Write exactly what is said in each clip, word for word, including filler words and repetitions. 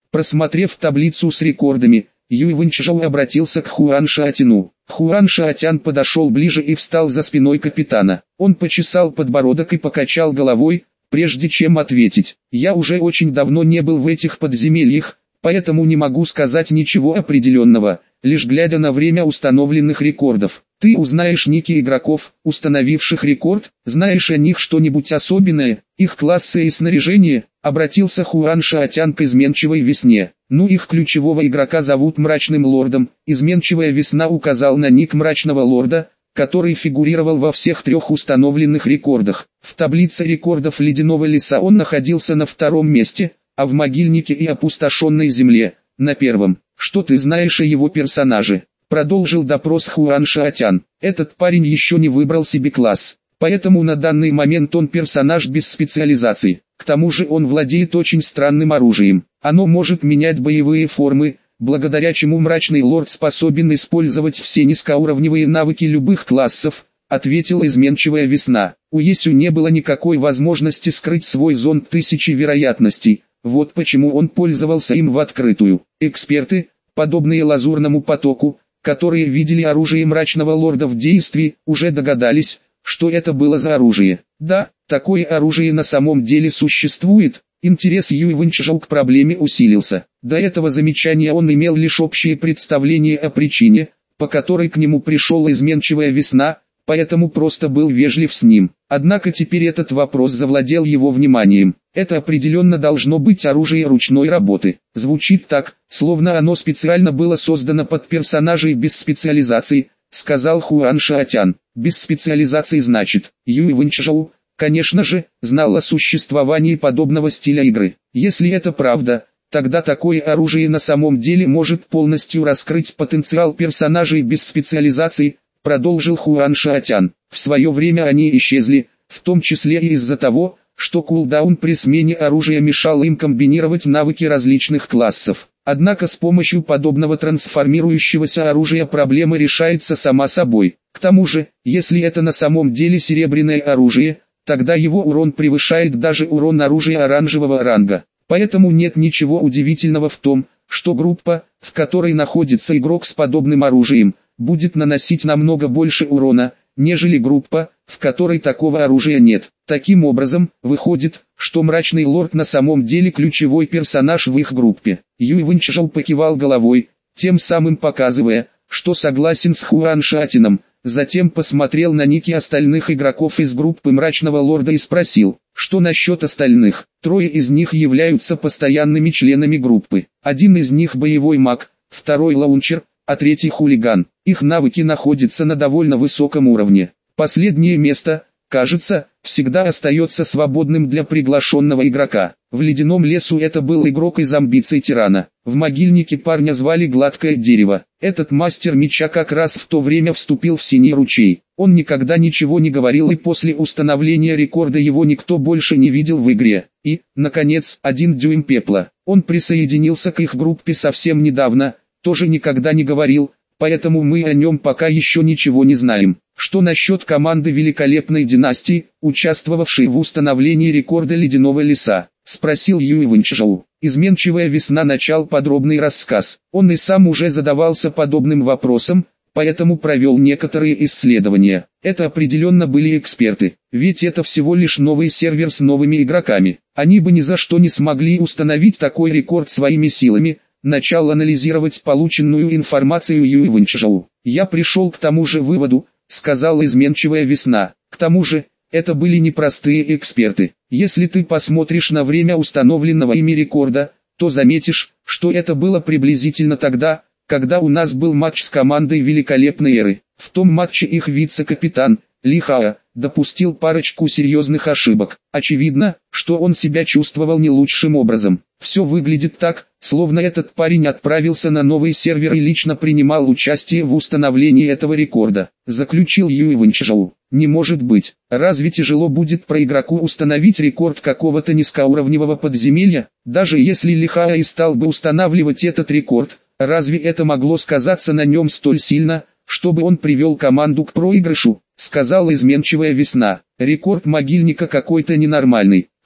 Просмотрев таблицу с рекордами, Юй Вэньчжоу обратился к Хуан Шаотяну. Хуан Шаотян подошел ближе и встал за спиной капитана. Он почесал подбородок и покачал головой, прежде чем ответить. «Я уже очень давно не был в этих подземельях, поэтому не могу сказать ничего определенного, лишь глядя на время установленных рекордов. Ты узнаешь ники игроков, установивших рекорд, знаешь о них что-нибудь особенное, их классы и снаряжение?» Обратился Хуан Шаотян к изменчивой весне. «Ну, их ключевого игрока зовут Мрачным Лордом». Изменчивая весна указал на ник Мрачного Лорда, который фигурировал во всех трех установленных рекордах. В таблице рекордов Ледяного Леса он находился на втором месте, а в Могильнике и Опустошенной Земле – на первом. «Что ты знаешь о его персонаже?» – продолжил допрос Хуан Шаотян. «Этот парень еще не выбрал себе класс, поэтому на данный момент он персонаж без специализации. К тому же он владеет очень странным оружием. Оно может менять боевые формы, благодаря чему Мрачный Лорд способен использовать все низкоуровневые навыки любых классов», — ответила изменчивая весна. У Есю не было никакой возможности скрыть свой зонд тысячи вероятностей, вот почему он пользовался им в открытую. Эксперты, подобные Лазурному потоку, которые видели оружие Мрачного Лорда в действии, уже догадались, что это было за оружие. Да, такое оружие на самом деле существует. Интерес Юй Вэньчжоу к проблеме усилился. До этого замечания он имел лишь общее представление о причине, по которой к нему пришел изменчивая весна, поэтому просто был вежлив с ним. Однако теперь этот вопрос завладел его вниманием. Это определенно должно быть оружие ручной работы. Звучит так, словно оно специально было создано под персонажей без специализации, сказал Хуан Шаотян. Без специализации значит, Юй Вэньчжоу, конечно же, знал о существовании подобного стиля игры. Если это правда, тогда такое оружие на самом деле может полностью раскрыть потенциал персонажей без специализации, продолжил Хуан Шаотян. В свое время они исчезли, в том числе и из-за того, что кулдаун при смене оружия мешал им комбинировать навыки различных классов. Однако с помощью подобного трансформирующегося оружия проблема решается сама собой. К тому же, если это на самом деле серебряное оружие, тогда его урон превышает даже урон оружия оранжевого ранга. Поэтому нет ничего удивительного в том, что группа, в которой находится игрок с подобным оружием, будет наносить намного больше урона, нежели группа, в которой такого оружия нет. Таким образом, выходит, что Мрачный Лорд на самом деле ключевой персонаж в их группе. Юй Вэньчжоу покивал головой, тем самым показывая, что согласен с Хуан Шаотяном. Затем посмотрел на ники остальных игроков из группы Мрачного Лорда и спросил, что насчет остальных. Трое из них являются постоянными членами группы. Один из них боевой маг, второй лаунчер, а третий хулиган. Их навыки находятся на довольно высоком уровне. Последнее место, кажется, всегда остается свободным для приглашенного игрока. В Ледяном Лесу это был игрок из амбиций тирана. В Могильнике парня звали Гладкое Дерево. Этот мастер меча как раз в то время вступил в Синий Ручей. Он никогда ничего не говорил, и после установления рекорда его никто больше не видел в игре. И, наконец, один дюйм пепла. Он присоединился к их группе совсем недавно, тоже никогда не говорил, поэтому мы о нем пока еще ничего не знаем. Что насчет команды Великолепной Династии, участвовавшей в установлении рекорда Ледяного Леса? Спросил Юй Вэньчжоу. Изменчивая весна начал подробный рассказ. Он и сам уже задавался подобным вопросом, поэтому провел некоторые исследования. Это определенно были эксперты, ведь это всего лишь новый сервер с новыми игроками. Они бы ни за что не смогли установить такой рекорд своими силами. Начал анализировать полученную информацию Юй Вэньчжоу. Я пришел к тому же выводу, сказала изменчивая весна. К тому же, это были непростые эксперты. Если ты посмотришь на время установленного ими рекорда, то заметишь, что это было приблизительно тогда, когда у нас был матч с командой Великолепной Эры. В том матче их вице-капитан, Ли Хао, допустил парочку серьезных ошибок. Очевидно, что он себя чувствовал не лучшим образом. Все выглядит так, словно этот парень отправился на новый сервер и лично принимал участие в установлении этого рекорда, заключил Юй Вэньчжоу. Не может быть, разве тяжело будет про игроку установить рекорд какого-то низкоуровневого подземелья? Даже если Ли Хао и стал бы устанавливать этот рекорд, разве это могло сказаться на нем столь сильно, чтобы он привел команду к проигрышу? Сказала изменчивая весна. Рекорд Могильника какой-то ненормальный.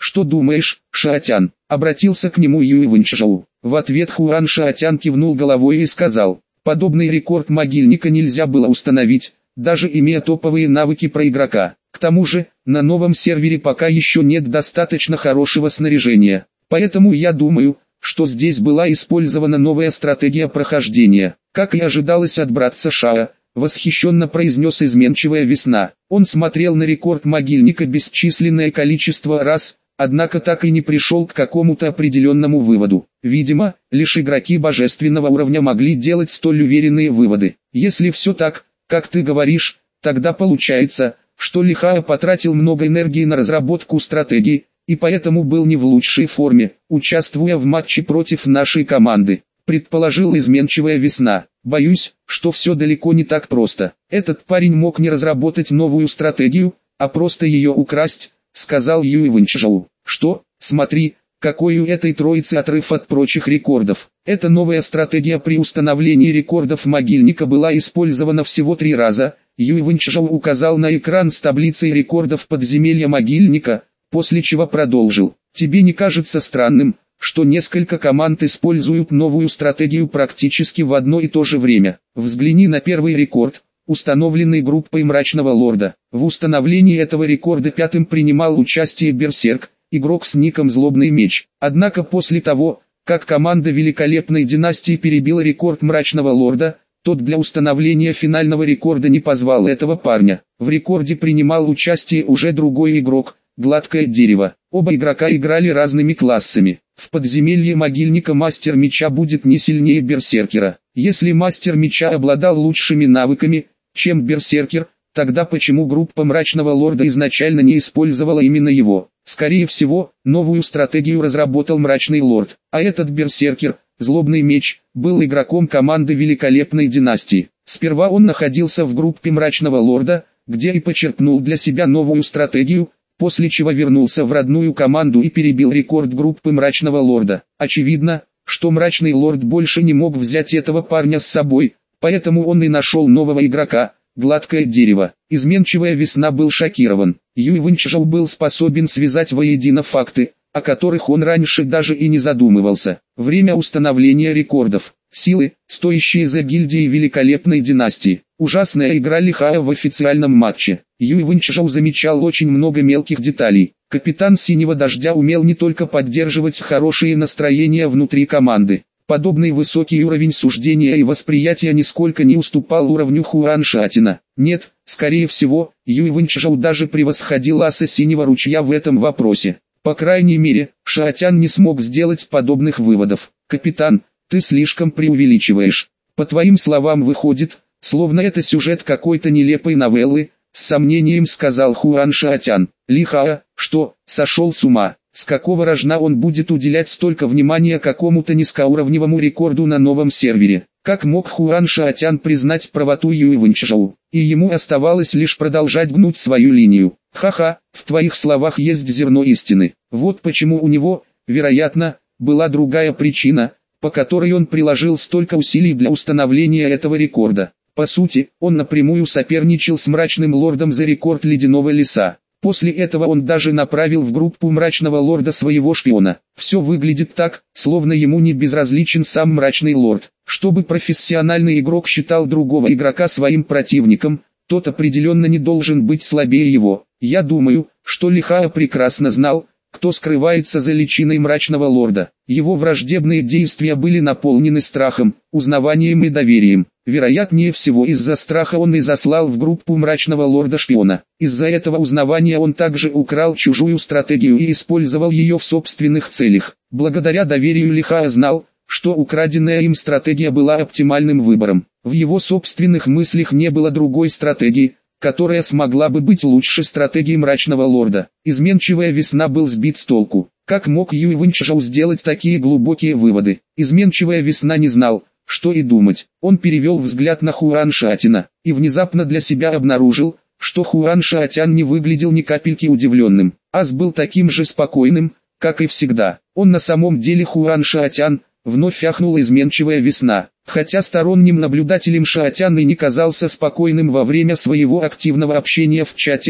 Что думаешь, Шаотян? Обратился к нему Юй Вэньчжоу. В ответ Хуан Шаотян кивнул головой и сказал: подобный рекорд могильника нельзя было установить, даже имея топовые навыки про игрока. К тому же, на новом сервере пока еще нет достаточно хорошего снаряжения. Поэтому я думаю, что здесь была использована новая стратегия прохождения. Как и ожидалось от братца Шаа, восхищенно произнес изменчивая весна. Он смотрел на рекорд могильника бесчисленное количество раз, однако так и не пришел к какому-то определенному выводу. Видимо, лишь игроки божественного уровня могли делать столь уверенные выводы. Если все так, как ты говоришь, тогда получается, что Лихая потратил много энергии на разработку стратегии, и поэтому был не в лучшей форме, участвуя в матче против нашей команды, предположил изменчивая весна. Боюсь, что все далеко не так просто. Этот парень мог не разработать новую стратегию, а просто ее украсть, сказал Юй Вэньчжоу. Что? Смотри, какой у этой троицы отрыв от прочих рекордов. Эта новая стратегия при установлении рекордов могильника была использована всего три раза. Юй Вэньчжоу указал на экран с таблицей рекордов подземелья могильника, после чего продолжил. Тебе не кажется странным, что несколько команд используют новую стратегию практически в одно и то же время? Взгляни на первый рекорд, установленный группой Мрачного Лорда. В установлении этого рекорда пятым принимал участие Берсерк, игрок с ником Злобный Меч. Однако после того, как команда Великолепной Династии перебила рекорд Мрачного Лорда, тот для установления финального рекорда не позвал этого парня. В рекорде принимал участие уже другой игрок, Гладкое Дерево. Оба игрока играли разными классами. В подземелье могильника мастер меча будет не сильнее берсеркера. Если мастер меча обладал лучшими навыками, чем берсеркер, тогда почему группа Мрачного Лорда изначально не использовала именно его? Скорее всего, новую стратегию разработал Мрачный Лорд, а этот берсеркер, Злобный Меч, был игроком команды Великолепной Династии. Сперва он находился в группе Мрачного Лорда, где и почерпнул для себя новую стратегию, после чего вернулся в родную команду и перебил рекорд группы Мрачного Лорда. Очевидно, что Мрачный Лорд больше не мог взять этого парня с собой, поэтому он и нашел нового игрока, Гладкое Дерево. Изменчивая весна был шокирован. Юй Вэньчжоу был способен связать воедино факты, о которых он раньше даже и не задумывался. Время установления рекордов. Силы, стоящие за гильдией Великолепной Династии. Ужасная игра Лихая в официальном матче. Юй Вэньчжоу замечал очень много мелких деталей. Капитан Синего Дождя умел не только поддерживать хорошее настроение внутри команды. Подобный высокий уровень суждения и восприятия нисколько не уступал уровню Хуан Шаотяна. Нет, скорее всего, Юй Вэньчжоу даже превосходил аса Синего Ручья в этом вопросе. По крайней мере, Шаотян не смог сделать подобных выводов. Капитан, ты слишком преувеличиваешь. По твоим словам выходит, словно это сюжет какой-то нелепой новеллы, с сомнением сказал Хуан Шаотян. Лихая, что, сошел с ума? С какого рожна он будет уделять столько внимания какому-то низкоуровневому рекорду на новом сервере? Как мог Хуан Шаотян признать правоту Юй Вэньчжоу? И ему оставалось лишь продолжать гнуть свою линию. Ха-ха, в твоих словах есть зерно истины. Вот почему у него, вероятно, была другая причина, по которой он приложил столько усилий для установления этого рекорда. По сути, он напрямую соперничал с Мрачным Лордом за рекорд Ледяного Леса. После этого он даже направил в группу Мрачного Лорда своего шпиона. Все выглядит так, словно ему не безразличен сам Мрачный Лорд. Чтобы профессиональный игрок считал другого игрока своим противником, тот определенно не должен быть слабее его. Я думаю, что Лихая прекрасно знал, кто скрывается за личиной Мрачного Лорда. Его враждебные действия были наполнены страхом, узнаванием и доверием. Вероятнее всего из-за страха он и заслал в группу Мрачного Лорда шпиона. Из-за этого узнавания он также украл чужую стратегию и использовал ее в собственных целях. Благодаря доверию Лихая знал, что украденная им стратегия была оптимальным выбором. В его собственных мыслях не было другой стратегии, которая смогла бы быть лучше стратегии Мрачного Лорда. Изменчивая весна был сбит с толку. Как мог Юй Вэньчжоу сделать такие глубокие выводы? Изменчивая весна не знал, что и думать. Он перевел взгляд на Хуан Шаотяна, и внезапно для себя обнаружил, что Хуан Шаотян не выглядел ни капельки удивленным. Ас был таким же спокойным, как и всегда. Он на самом деле Хуан Шаотян, вновь ахнула изменчивая весна. Хотя сторонним наблюдателем Шаотян и не казался спокойным во время своего активного общения в чате,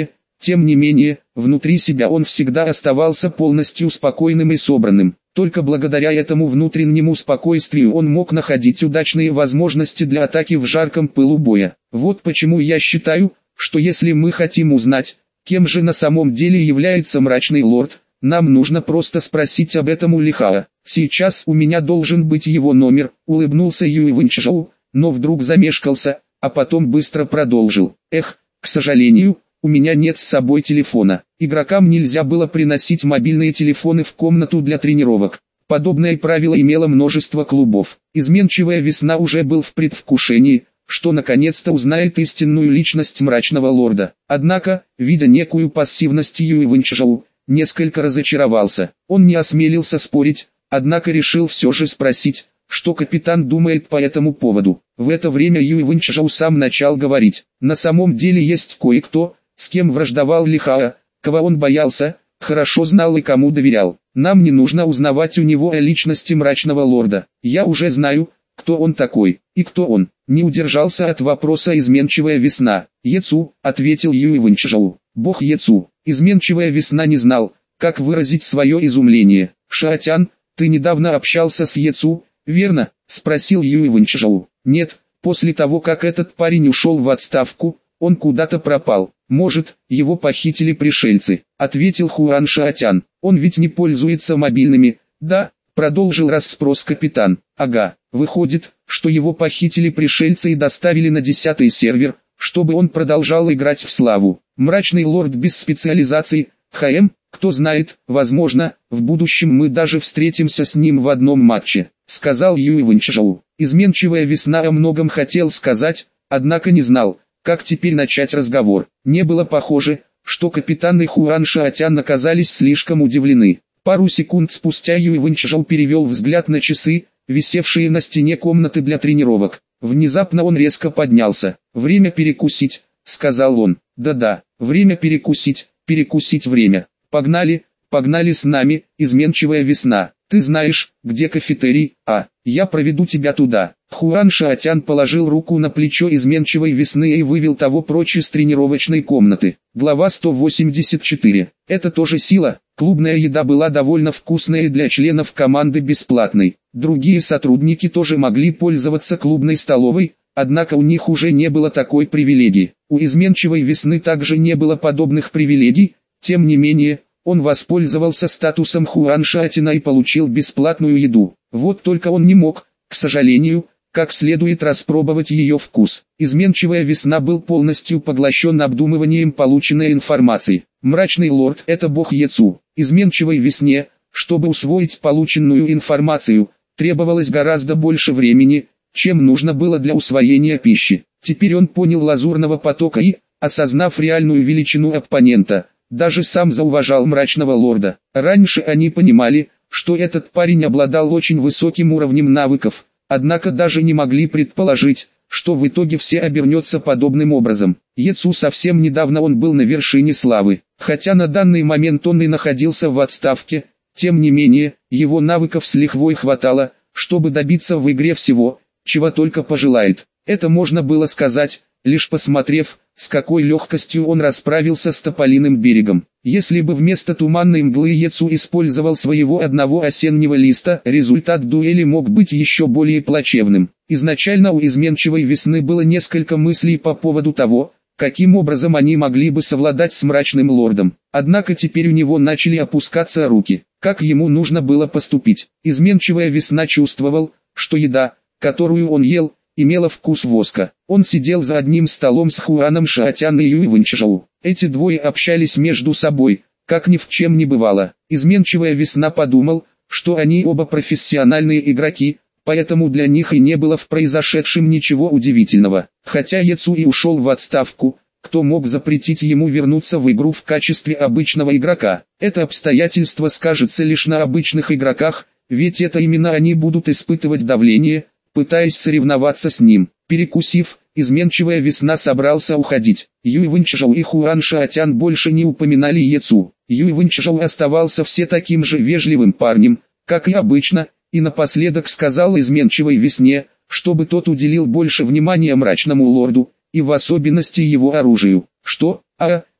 Тем не менее, внутри себя он всегда оставался полностью спокойным и собранным. Только благодаря этому внутреннему спокойствию он мог находить удачные возможности для атаки в жарком пылу боя. Вот почему я считаю, что если мы хотим узнать, кем же на самом деле является мрачный лорд, нам нужно просто спросить об этом у Лихаа. Сейчас у меня должен быть его номер, улыбнулся Юй Вэньчжоу, но вдруг замешкался, а потом быстро продолжил. Эх, к сожалению, у меня нет с собой телефона. Игрокам нельзя было приносить мобильные телефоны в комнату для тренировок. Подобное правило имело множество клубов. Изменчивая весна уже был в предвкушении, что наконец-то узнает истинную личность мрачного лорда. Однако, видя некую пассивность Юй Вэньчжоу, несколько разочаровался. Он не осмелился спорить, однако решил все же спросить, что капитан думает по этому поводу. В это время Юй Вэньчжоу сам начал говорить. На самом деле есть кое-кто, с кем враждовал Лихаа, кого он боялся, хорошо знал и кому доверял. Нам не нужно узнавать у него о личности мрачного лорда. Я уже знаю, кто он такой, и кто он. Не удержался от вопроса изменчивая весна. Ецу, ответил Юй Вэньчжоу. Бог Ецу. Изменчивая весна не знал, как выразить свое изумление. Шаотян, ты недавно общался с Ецу, верно? Спросил Юй Вэньчжоу. Нет, после того как этот парень ушел в отставку, он куда-то пропал. Может, его похитили пришельцы, ответил Хуан Шаотян. Он ведь не пользуется мобильными, да? Продолжил расспрос капитан. Ага, выходит, что его похитили пришельцы и доставили на десятый сервер, чтобы он продолжал играть в славу. Мрачный лорд без специализации, ХМ, кто знает, возможно, в будущем мы даже встретимся с ним в одном матче, сказал Юй Вэньчжоу. Изменчивая весна о многом хотел сказать, однако не знал, как теперь начать разговор. Не было похоже, что капитан и Хуан Шаотян оказались слишком удивлены. Пару секунд спустя Юй Вэньчжоу перевел взгляд на часы, висевшие на стене комнаты для тренировок. Внезапно он резко поднялся. «Время перекусить», — сказал он. «Да-да, время перекусить, перекусить время. Погнали, погнали с нами, изменчивая весна. Ты знаешь, где кафетерий, а, я проведу тебя туда». Хуан Шаотян положил руку на плечо изменчивой весны и вывел того прочь из тренировочной комнаты. Глава сто восемьдесят четыре. Это тоже сила. Клубная еда была довольно вкусной и для членов команды бесплатной. Другие сотрудники тоже могли пользоваться клубной столовой, однако у них уже не было такой привилегии. У изменчивой весны также не было подобных привилегий, тем не менее, он воспользовался статусом Хуан Шаотяна и получил бесплатную еду. Вот только он не мог, к сожалению, как следует распробовать ее вкус. Изменчивая весна был полностью поглощен обдумыванием полученной информации. Мрачный лорд – это бог Ецу. Изменчивой весне, чтобы усвоить полученную информацию, требовалось гораздо больше времени, чем нужно было для усвоения пищи. Теперь он понял лазурного потока и, осознав реальную величину оппонента, даже сам зауважал мрачного лорда. Раньше они понимали, что этот парень обладал очень высоким уровнем навыков, однако даже не могли предположить, что в итоге все обернется подобным образом. Ецу совсем недавно он был на вершине славы, хотя на данный момент он и находился в отставке, тем не менее, его навыков с лихвой хватало, чтобы добиться в игре всего, чего только пожелает. Это можно было сказать, лишь посмотрев, с какой легкостью он расправился с Тополиным берегом. Если бы вместо туманной мглы Ецу использовал своего одного осеннего листа, результат дуэли мог быть еще более плачевным. Изначально у изменчивой весны было несколько мыслей по поводу того, каким образом они могли бы совладать с мрачным лордом. Однако теперь у него начали опускаться руки. Как ему нужно было поступить? Изменчивая весна чувствовал, что еда, которую он ел, имела вкус воска. Он сидел за одним столом с Хуаном Шаотян и Юй Вэньчжоу. Эти двое общались между собой, как ни в чем не бывало. Изменчивая весна подумал, что они оба профессиональные игроки, поэтому для них и не было в произошедшем ничего удивительного. Хотя Ецу и ушел в отставку, кто мог запретить ему вернуться в игру в качестве обычного игрока? Это обстоятельство скажется лишь на обычных игроках, ведь это именно они будут испытывать давление, пытаясь соревноваться с ним. Перекусив, изменчивая весна собрался уходить. Юй Вэньчжоу и Хуан Шаотян больше не упоминали Ецу. Юй Вэньчжоу оставался все таким же вежливым парнем, как и обычно, и напоследок сказал изменчивой весне, чтобы тот уделил больше внимания мрачному лорду, и в особенности его оружию. Что? А,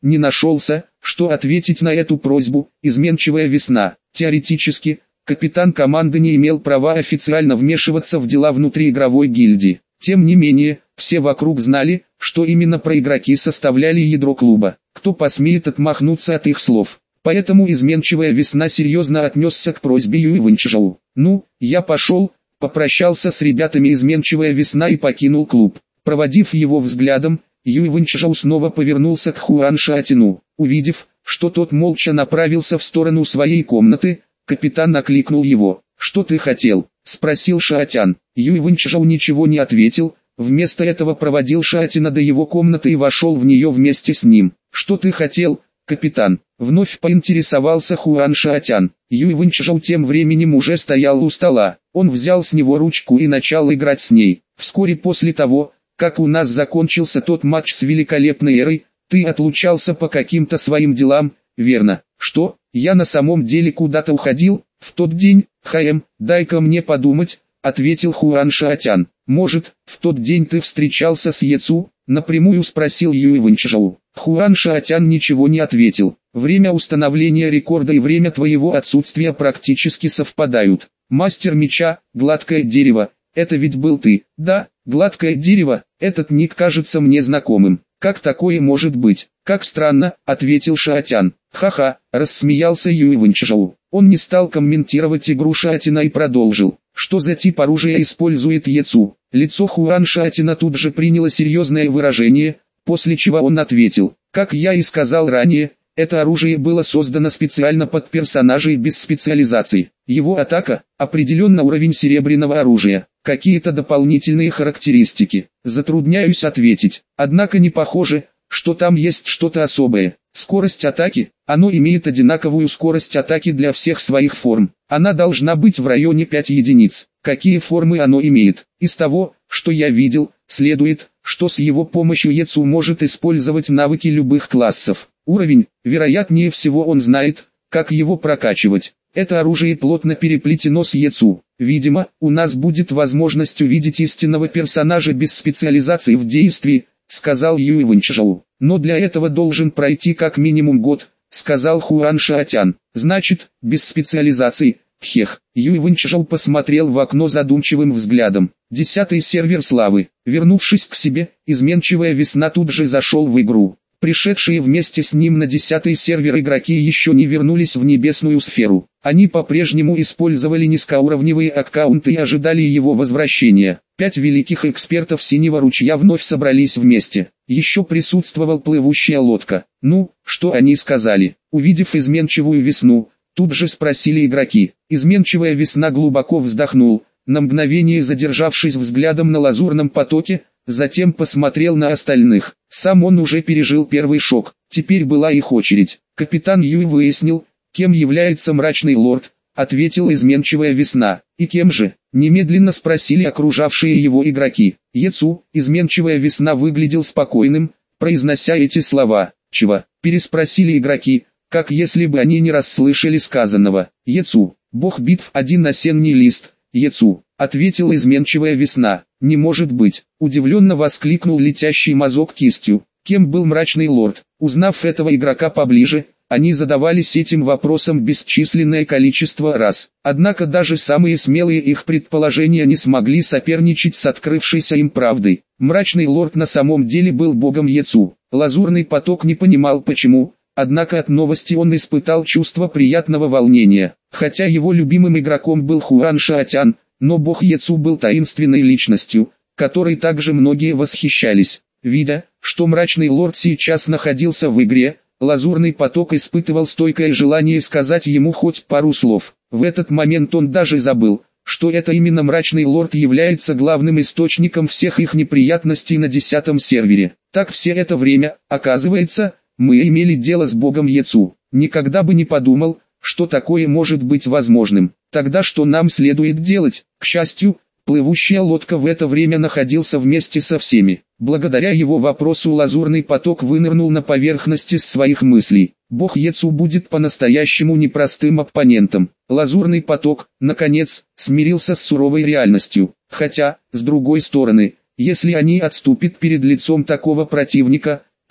не нашелся, что ответить на эту просьбу. Изменчивая весна. Теоретически, капитан команды не имел права официально вмешиваться в дела внутриигровой гильдии. Тем не менее, все вокруг знали, что именно проигроки составляли ядро клуба. Кто посмеет отмахнуться от их слов? Поэтому изменчивая весна серьезно отнесся к просьбе Юй Вэньчжоу. «Ну, я пошел», попрощался с ребятами изменчивая весна и покинул клуб. Проводив его взглядом, Юй Вэньчжоу снова повернулся к Хуан Шаотяну. Увидев, что тот молча направился в сторону своей комнаты, капитан окликнул его. «Что ты хотел?» – спросил Шаотян. Юй Вэньчжоу ничего не ответил, вместо этого проводил Шаотяна до его комнаты и вошел в нее вместе с ним. «Что ты хотел, капитан?» – вновь поинтересовался Хуан Шаотян. Юй Вэньчжоу тем временем уже стоял у стола. Он взял с него ручку и начал играть с ней. Вскоре после того, как у нас закончился тот матч с великолепной Эрой, ты отлучался по каким-то своим делам, верно? Что, я на самом деле куда-то уходил? В тот день, Хэм, дай-ка мне подумать, ответил Хуан Шаотян. Может, в тот день ты встречался с Ецу? Напрямую спросил Юй Вэньчжоу. Хуан Шаотян ничего не ответил. Время установления рекорда и время твоего отсутствия практически совпадают. Мастер меча, гладкое дерево, это ведь был ты, да? Гладкое дерево, этот ник кажется мне знакомым. Как такое может быть? Как странно, ответил Шаотян. Ха-ха, рассмеялся Юй Вэньчжоу. Он не стал комментировать игру Шаотяна и продолжил. Что за тип оружия использует Ецу? Лицо Хуан Шаотяна тут же приняло серьезное выражение, после чего он ответил. Как я и сказал ранее, это оружие было создано специально под персонажей без специализаций. Его атака – определенно уровень серебряного оружия. Какие-то дополнительные характеристики. Затрудняюсь ответить. Однако не похоже, что там есть что-то особое. Скорость атаки. Оно имеет одинаковую скорость атаки для всех своих форм. Она должна быть в районе пяти единиц. Какие формы оно имеет? Из того, что я видел, следует, что с его помощью Ецу может использовать навыки любых классов. Уровень, вероятнее всего он знает, как его прокачивать. Это оружие плотно переплетено с Ецу. Видимо, у нас будет возможность увидеть истинного персонажа без специализации в действии, сказал Юй Вэньчжоу. Но для этого должен пройти как минимум год, сказал Хуан Шаотян. Значит, без специализации, хех. Юй Вэньчжоу посмотрел в окно задумчивым взглядом. Десятый сервер славы. Вернувшись к себе, изменчивая весна тут же зашел в игру. Пришедшие вместе с ним на десятый сервер игроки еще не вернулись в небесную сферу. Они по-прежнему использовали низкоуровневые аккаунты и ожидали его возвращения. Пять великих экспертов Синего ручья вновь собрались вместе. Еще присутствовал плывущая лодка. Ну, что они сказали? Увидев изменчивую весну, тут же спросили игроки. Изменчивая весна глубоко вздохнул, на мгновение задержавшись взглядом на лазурном потоке, затем посмотрел на остальных. Сам он уже пережил первый шок, теперь была их очередь. Капитан Юй выяснил, кем является мрачный лорд, ответил изменчивая весна. И кем же? Немедленно спросили окружавшие его игроки. Ецу, изменчивая весна выглядел спокойным, произнося эти слова. Чего? Переспросили игроки, как если бы они не расслышали сказанного. Ецу, бог битв, один осенний лист. Ецу, ответила изменчивая весна. Не может быть, удивленно воскликнул летящий мазок кистью. Кем был мрачный лорд? Узнав этого игрока поближе, они задавались этим вопросом бесчисленное количество раз. Однако даже самые смелые их предположения не смогли соперничать с открывшейся им правдой. Мрачный лорд на самом деле был богом Ецу. Лазурный поток не понимал почему, однако от новости он испытал чувство приятного волнения. Хотя его любимым игроком был Хуан Шаотян, но бог Ецу был таинственной личностью, которой также многие восхищались. Видя, что мрачный лорд сейчас находился в игре, лазурный поток испытывал стойкое желание сказать ему хоть пару слов. В этот момент он даже забыл, что это именно мрачный лорд является главным источником всех их неприятностей на десятом сервере. Так все это время, оказывается, мы имели дело с богом Ецу. Никогда бы не подумал, что такое может быть возможным. Тогда что нам следует делать? К счастью, плывущая лодка в это время находился вместе со всеми. Благодаря его вопросу лазурный поток вынырнул на поверхности своих мыслей. Бог Ецу будет по-настоящему непростым оппонентом. Лазурный поток, наконец, смирился с суровой реальностью. Хотя, с другой стороны, если они отступят перед лицом такого противника,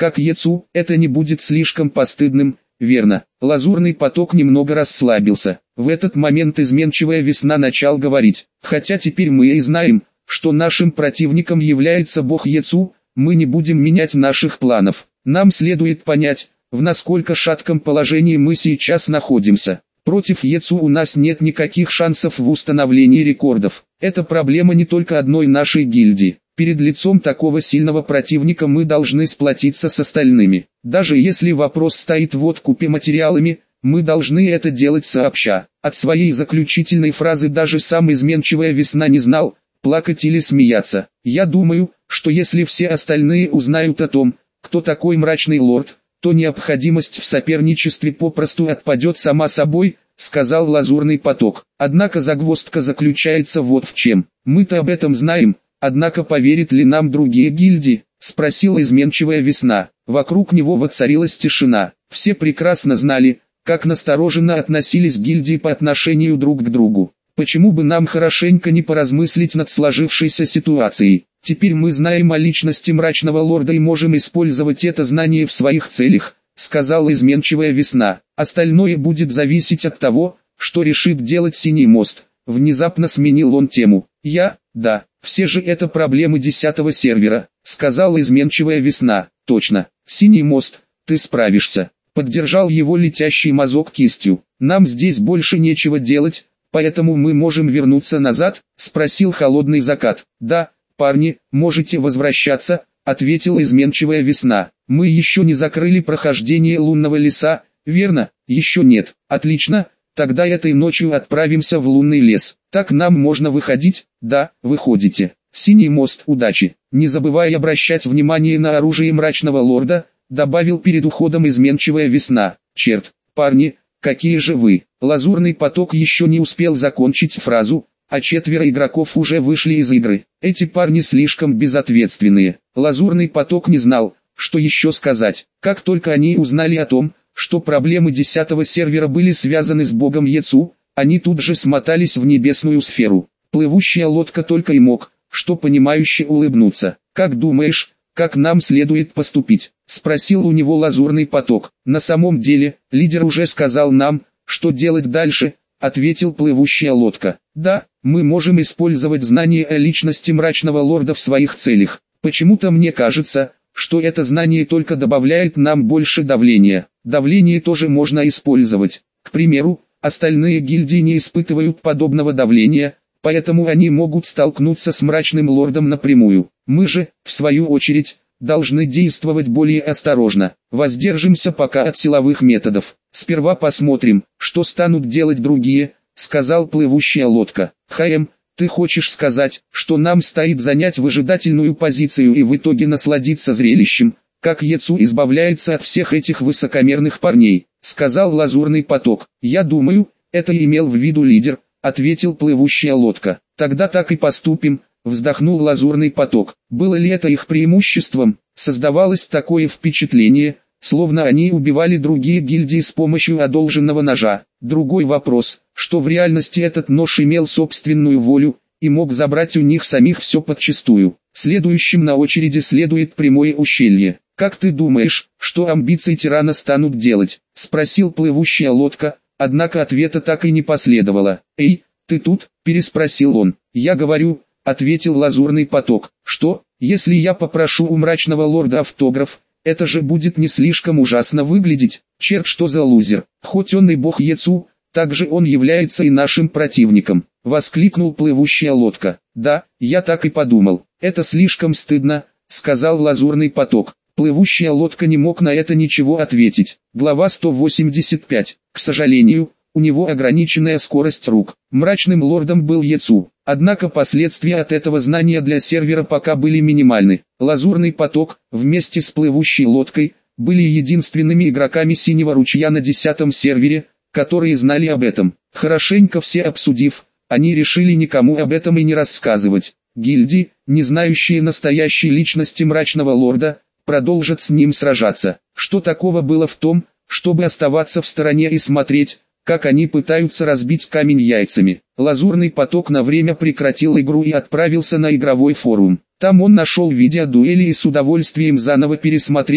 как Ецу, это не будет слишком постыдным, верно? Лазурный поток немного расслабился. В этот момент изменчивая весна начал говорить. Хотя теперь мы и знаем, что нашим противником является бог Ецу, мы не будем менять наших планов. Нам следует понять, в насколько шатком положении мы сейчас находимся. Против Ецу у нас нет никаких шансов в установлении рекордов. Это проблема не только одной нашей гильдии. Перед лицом такого сильного противника мы должны сплотиться с остальными. Даже если вопрос стоит в откупе материалами, мы должны это делать сообща. От своей заключительной фразы даже сам изменчивая весна не знал, плакать или смеяться. Я думаю, что если все остальные узнают о том, кто такой мрачный лорд, то необходимость в соперничестве попросту отпадет сама собой, сказал Лазурный поток. Однако загвоздка заключается вот в чем. Мы-то об этом знаем, однако поверят ли нам другие гильдии, спросила изменчивая весна. Вокруг него воцарилась тишина. Все прекрасно знали, как настороженно относились гильдии по отношению друг к другу. Почему бы нам хорошенько не поразмыслить над сложившейся ситуацией? Теперь мы знаем о личности мрачного лорда и можем использовать это знание в своих целях, сказала изменчивая весна. Остальное будет зависеть от того, что решит делать Синий мост. Внезапно сменил он тему. Я, да, все же это проблемы десятого сервера, сказала изменчивая весна. Точно, Синий мост, ты справишься. Поддержал его летящий мазок кистью. Нам здесь больше нечего делать, поэтому мы можем вернуться назад, спросил холодный закат. Да, парни, можете возвращаться, ответила изменчивая весна. Мы еще не закрыли прохождение лунного леса, верно? Еще нет. Отлично, тогда этой ночью отправимся в лунный лес. Так нам можно выходить? Да, выходите. Синий мост, удачи. Не забывай обращать внимание на оружие мрачного лорда, добавил перед уходом изменчивая весна. Черт, парни, какие же вы. Лазурный поток еще не успел закончить фразу, а четверо игроков уже вышли из игры. Эти парни слишком безответственные. Лазурный поток не знал, что еще сказать. Как только они узнали о том, что проблемы десятого сервера были связаны с богом Ецу, они тут же смотались в небесную сферу. Плывущая лодка только и мог, что понимающе улыбнуться. «Как думаешь, как нам следует поступить?» — спросил у него Лазурный поток. «На самом деле, лидер уже сказал нам, что делать дальше», — ответил плывущая лодка. «Да, мы можем использовать знания о личности мрачного лорда в своих целях. Почему-то мне кажется, что это знание только добавляет нам больше давления. Давление тоже можно использовать. К примеру, остальные гильдии не испытывают подобного давления, поэтому они могут столкнуться с мрачным лордом напрямую. Мы же, в свою очередь, должны действовать более осторожно. Воздержимся пока от силовых методов. Сперва посмотрим, что станут делать другие», — сказал плывущая лодка. «Хаем, ты хочешь сказать, что нам стоит занять выжидательную позицию и в итоге насладиться зрелищем, как Ецу избавляется от всех этих высокомерных парней?» — сказал Лазурный поток. «Я думаю, это имел в виду лидер», — ответил плывущая лодка. «Тогда так и поступим», — вздохнул Лазурный поток. Было ли это их преимуществом? Создавалось такое впечатление, словно они убивали другие гильдии с помощью одолженного ножа. Другой вопрос, что в реальности этот нож имел собственную волю и мог забрать у них самих все подчистую. Следующим на очереди следует прямое ущелье. «Как ты думаешь, что амбиции тирана станут делать?» — спросил плывущая лодка, однако ответа так и не последовало. «Эй, ты тут?» — переспросил он. «Я говорю», — ответил Лазурный поток. «Что, если я попрошу у мрачного лорда автограф? Это же будет не слишком ужасно выглядеть. Черт, что за лузер. Хоть он и бог Ецу, также он является и нашим противником», — воскликнул плывущая лодка. «Да, я так и подумал. Это слишком стыдно», — сказал Лазурный поток. Плывущая лодка не мог на это ничего ответить. Глава сто восемьдесят пять. К сожалению, у него ограниченная скорость рук. Мрачным лордом был Ецу. Однако последствия от этого знания для сервера пока были минимальны. Лазурный поток, вместе с плывущей лодкой, были единственными игроками Синего ручья на десятом сервере, которые знали об этом. Хорошенько все обсудив, они решили никому об этом и не рассказывать. Гильдии, не знающие настоящей личности мрачного лорда, продолжат с ним сражаться. Что такого было в том, чтобы оставаться в стороне и смотреть, как они пытаются разбить камень яйцами? Лазурный поток на время прекратил игру и отправился на игровой форум. Там он нашел видеодуэли и с удовольствием заново пересмотрел,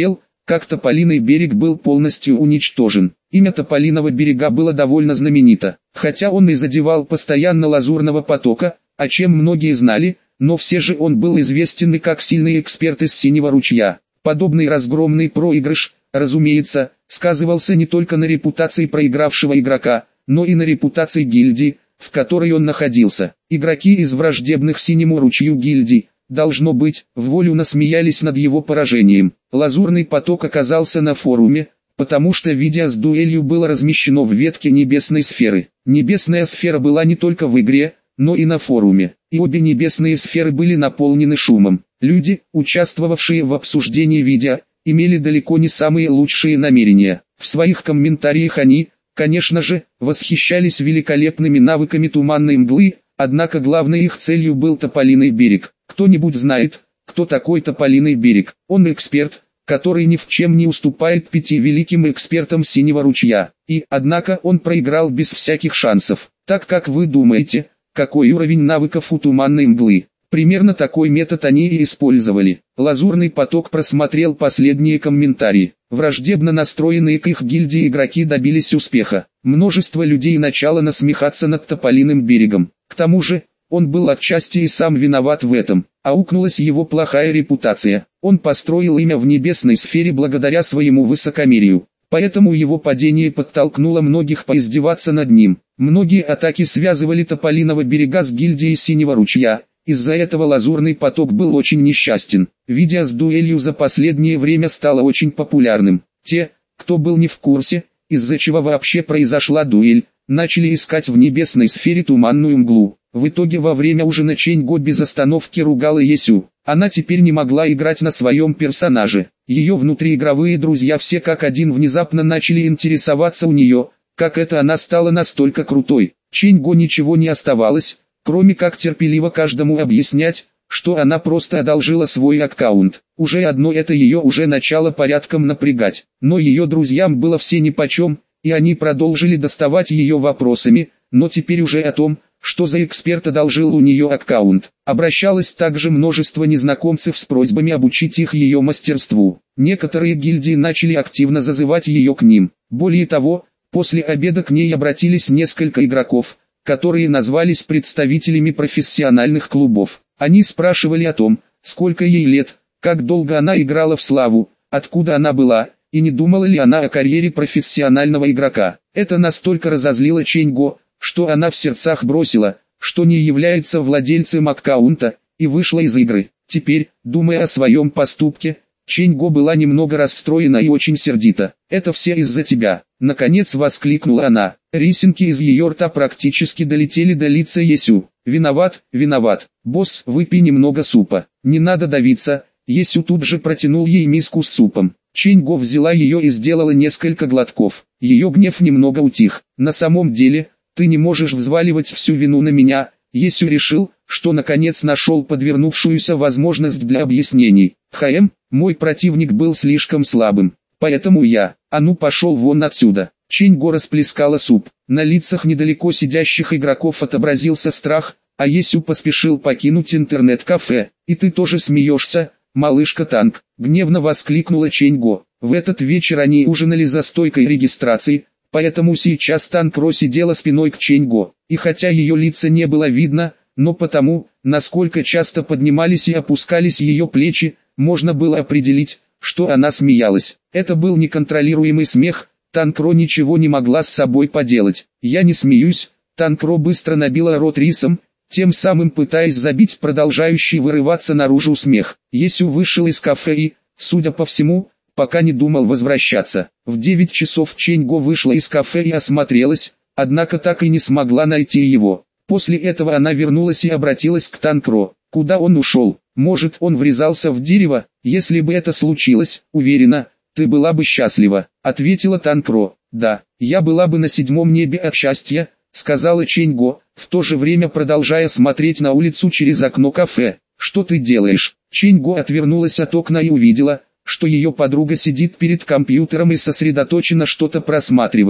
как Тополиный берег был полностью уничтожен. Имя Тополиного берега было довольно знаменито, хотя он и задевал постоянно Лазурного потока, о чем многие знали, но все же он был известен и как сильный эксперт из Синего ручья. Подобный разгромный проигрыш, разумеется, сказывался не только на репутации проигравшего игрока, но и на репутации гильдии, в которой он находился. Игроки из враждебных Синему ручью гильдий, должно быть, в волю насмеялись над его поражением. Лазурный поток оказался на форуме, потому что видео с дуэлью было размещено в ветке Небесной сферы. Небесная сфера была не только в игре, но и на форуме, и обе небесные сферы были наполнены шумом. Люди, участвовавшие в обсуждении видео, имели далеко не самые лучшие намерения. В своих комментариях они, конечно же, восхищались великолепными навыками туманной мглы, однако главной их целью был Тополиный берег. Кто-нибудь знает, кто такой Тополиный берег? Он эксперт, который ни в чем не уступает пяти великим экспертам Синего ручья. И, однако, он проиграл без всяких шансов. Так как вы думаете, какой уровень навыков у туманной мглы? Примерно такой метод они и использовали. Лазурный поток просмотрел последние комментарии. Враждебно настроенные к их гильдии игроки добились успеха. Множество людей начало насмехаться над Тополиным берегом. К тому же, он был отчасти и сам виноват в этом. Аукнулась его плохая репутация. Он построил имя в небесной сфере благодаря своему высокомерию. Поэтому его падение подтолкнуло многих поиздеваться над ним. Многие атаки связывали Тополиного берега с гильдией Синего ручья. Из-за этого Лазурный поток был очень несчастен. Видео с дуэлью за последнее время стало очень популярным. Те, кто был не в курсе, из-за чего вообще произошла дуэль, начали искать в небесной сфере туманную мглу. В итоге во время ужина Чэньго без остановки ругала Есю. Она теперь не могла играть на своем персонаже. Ее внутриигровые друзья все как один внезапно начали интересоваться у нее, как это она стала настолько крутой. Чэньго ничего не оставалось, кроме как терпеливо каждому объяснять, что она просто одолжила свой аккаунт. Уже одно это ее уже начало порядком напрягать. Но ее друзьям было все нипочем, и они продолжили доставать ее вопросами, но теперь уже о том, что за эксперт одолжил у нее аккаунт. Обращалось также множество незнакомцев с просьбами обучить их ее мастерству. Некоторые гильдии начали активно зазывать ее к ним. Более того, после обеда к ней обратились несколько игроков, которые назвались представителями профессиональных клубов. Они спрашивали о том, сколько ей лет, как долго она играла в славу, откуда она была, и не думала ли она о карьере профессионального игрока. Это настолько разозлило Чэньго, что она в сердцах бросила, что не является владельцем аккаунта, и вышла из игры. Теперь, думая о своем поступке, Чэньго была немного расстроена и очень сердита. «Это все из-за тебя», — наконец воскликнула она. Рисинки из ее рта практически долетели до лица Есю. «Виноват, виноват. Босс, выпей немного супа. Не надо давиться». Есю тут же протянул ей миску с супом. Чэньго взяла ее и сделала несколько глотков. Ее гнев немного утих. «На самом деле, ты не можешь взваливать всю вину на меня». Есю решил, что наконец нашел подвернувшуюся возможность для объяснений. «Хм, мой противник был слишком слабым, поэтому я, а ну пошел вон отсюда». Чэньго расплескала суп. На лицах недалеко сидящих игроков отобразился страх, а Есю поспешил покинуть интернет-кафе. «И ты тоже смеешься, малышка Танк?» — гневно воскликнула Чэньго. В этот вечер они ужинали за стойкой регистрации, поэтому сейчас Танкро сидела спиной к Чэньго, и хотя ее лица не было видно, но потому, насколько часто поднимались и опускались ее плечи, можно было определить, что она смеялась. Это был неконтролируемый смех, Танкро ничего не могла с собой поделать. «Я не смеюсь», Танкро быстро набила рот рисом, тем самым пытаясь забить продолжающий вырываться наружу смех. Есю вышел из кафе и, судя по всему, пока не думал возвращаться. В девять часов Чэньго вышла из кафе и осмотрелась, однако так и не смогла найти его. После этого она вернулась и обратилась к Танкро. «Куда он ушел? Может, он врезался в дерево? Если бы это случилось, уверена, ты была бы счастлива», — ответила Танкро. «Да, я была бы на седьмом небе от счастья», — сказала Чэньго, в то же время продолжая смотреть на улицу через окно кафе. «Что ты делаешь?» Чэньго отвернулась от окна и увидела, что ее подруга сидит перед компьютером и сосредоточенно что-то просматривает.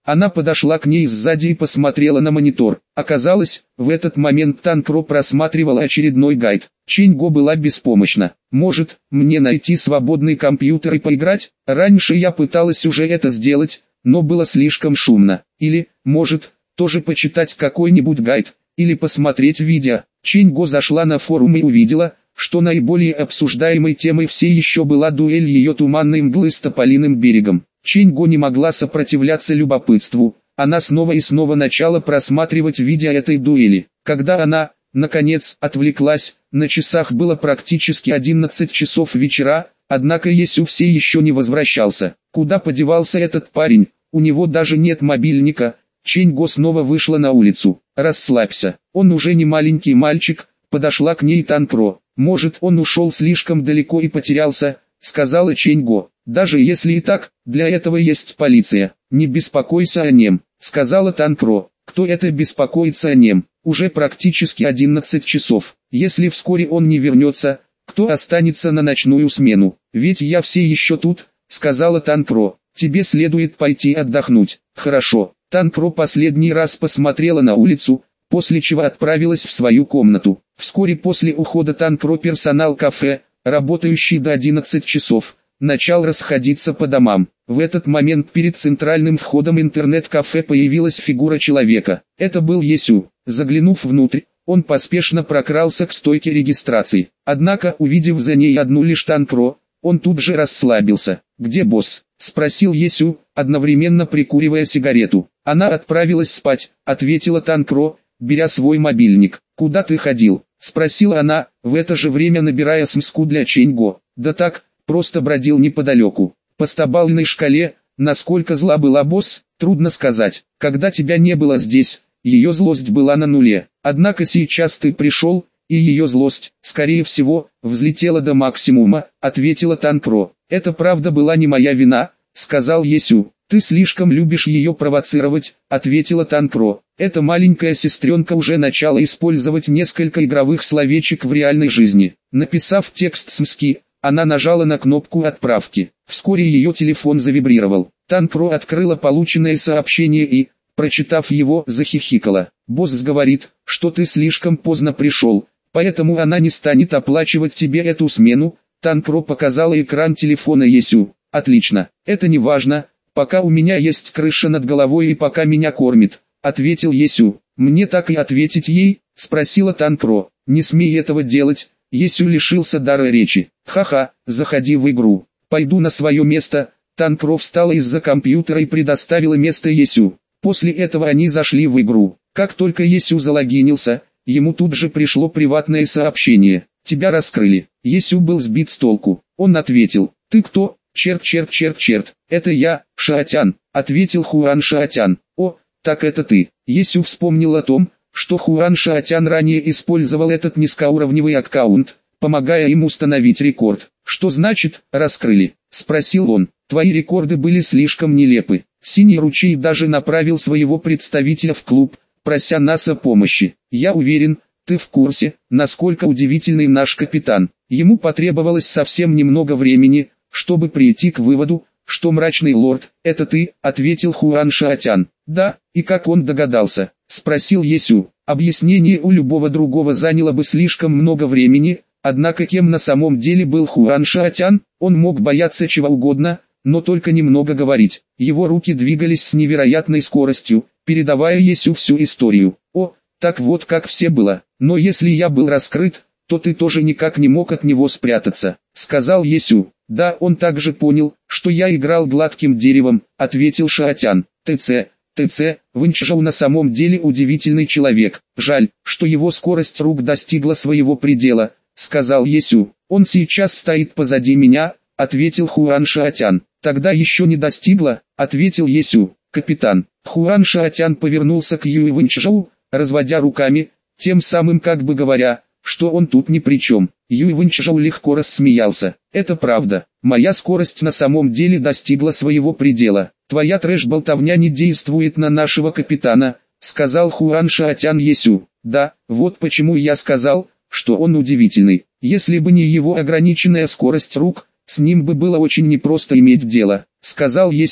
Она подошла к ней сзади и посмотрела на монитор. Оказалось, в этот момент Танкро просматривала очередной гайд. Чэнь-Го была беспомощна. «Может, мне найти свободный компьютер и поиграть? Раньше я пыталась уже это сделать, но было слишком шумно. Или, может, тоже почитать какой-нибудь гайд, или посмотреть видео». Чэнь-Го зашла на форум и увидела, что наиболее обсуждаемой темой все еще была дуэль ее туманной мглы с Тополиным берегом. Чэнь-Го не могла сопротивляться любопытству, она снова и снова начала просматривать видео этой дуэли. Когда она, наконец, отвлеклась, на часах было практически одиннадцать часов вечера, однако Есю все еще не возвращался. Куда подевался этот парень, у него даже нет мобильника. Чэнь-Го снова вышла на улицу. «Расслабься, он уже не маленький мальчик», подошла к ней Танкро. «Может, он ушел слишком далеко и потерялся», сказала Чэнь-Го. «Даже если и так, для этого есть полиция. Не беспокойся о нем», сказала Танкро. «Кто это беспокоится о нем? Уже практически одиннадцать часов. Если вскоре он не вернется, кто останется на ночную смену? Ведь я все еще тут», сказала Танкро. «Тебе следует пойти отдохнуть». «Хорошо». Танкро последний раз посмотрела на улицу, после чего отправилась в свою комнату. Вскоре после ухода Танкро персонал кафе, работающий до одиннадцати часов, начал расходиться по домам. В этот момент перед центральным входом интернет-кафе появилась фигура человека. Это был Есю. Заглянув внутрь, он поспешно прокрался к стойке регистрации. Однако, увидев за ней одну лишь Танкро, он тут же расслабился. «Где босс?» – спросил Есю, одновременно прикуривая сигарету. «Она отправилась спать», – ответила Танкро, беря свой мобильник. «Куда ты ходил?» – спросила она, в это же время набирая смску для Чэнь-Го. «Да так, просто бродил неподалеку». По стобалльной шкале, насколько зла была босс, трудно сказать. Когда тебя не было здесь, ее злость была на нуле. Однако сейчас ты пришел, и ее злость, скорее всего, взлетела до максимума, ответила Танкро. «Это правда была не моя вина», сказал Есю. «Ты слишком любишь ее провоцировать», ответила Танкро. Эта маленькая сестренка уже начала использовать несколько игровых словечек в реальной жизни. Написав текст смски, она нажала на кнопку отправки. Вскоре ее телефон завибрировал. Танкро открыла полученное сообщение и, прочитав его, захихикала. «Босс говорит, что ты слишком поздно пришел, поэтому она не станет оплачивать тебе эту смену». Танкро показала экран телефона Есю. «Отлично, это не важно, пока у меня есть крыша над головой и пока меня кормит», ответил Есю. «Мне так и ответить ей?» спросила Танкро. «Не смей этого делать». Есю лишился дара речи. «Ха-ха, заходи в игру. Пойду на свое место». Танкро встала из-за компьютера и предоставила место Есю. После этого они зашли в игру. Как только Есю залогинился, ему тут же пришло приватное сообщение. «Тебя раскрыли». Есю был сбит с толку. Он ответил: «Ты кто?» «Черт, черт, черт, черт, это я, Шаотян», ответил Хуан Шаотян. «О, так это ты». Есю вспомнил о том, что Хуан Шаотян ранее использовал этот низкоуровневый аккаунт, помогая им установить рекорд. «Что значит, раскрыли?» – спросил он. «Твои рекорды были слишком нелепы». Синий ручей даже направил своего представителя в клуб, прося нас о помощи. «Я уверен, ты в курсе, насколько удивительный наш капитан». Ему потребовалось совсем немного времени, чтобы прийти к выводу, что мрачный лорд – это ты, ответил Хуан Шаотян. «Да, и как он догадался?» – спросил Есю. Объяснение у любого другого заняло бы слишком много времени, однако кем на самом деле был Хуан Шаотян? Он мог бояться чего угодно, но только немного говорить. Его руки двигались с невероятной скоростью, передавая Есю всю историю. «О, так вот как все было. Но если я был раскрыт, то ты тоже никак не мог от него спрятаться», — сказал Есю. «Да, он также понял, что я играл гладким деревом», — ответил Шаотян. «ТЦ, ТЦ, Вэньчжоу на самом деле удивительный человек. Жаль, что его скорость рук достигла своего предела», — сказал Есю. «Он сейчас стоит позади меня», — ответил Хуан Шаотян. «Тогда еще не достигла», — ответил Есю. «Капитан». Хуан Шаотян повернулся к Юй Вэньчжоу, разводя руками, тем самым как бы говоря, что он тут ни при чем. Юй Вэньчжоу легко рассмеялся. «Это правда. Моя скорость на самом деле достигла своего предела. Твоя трэш-болтовня не действует на нашего капитана», — сказал Хуан Шаотян Есю. «Да, вот почему я сказал, что он удивительный. Если бы не его ограниченная скорость рук, с ним бы было очень непросто иметь дело», — сказал Есю.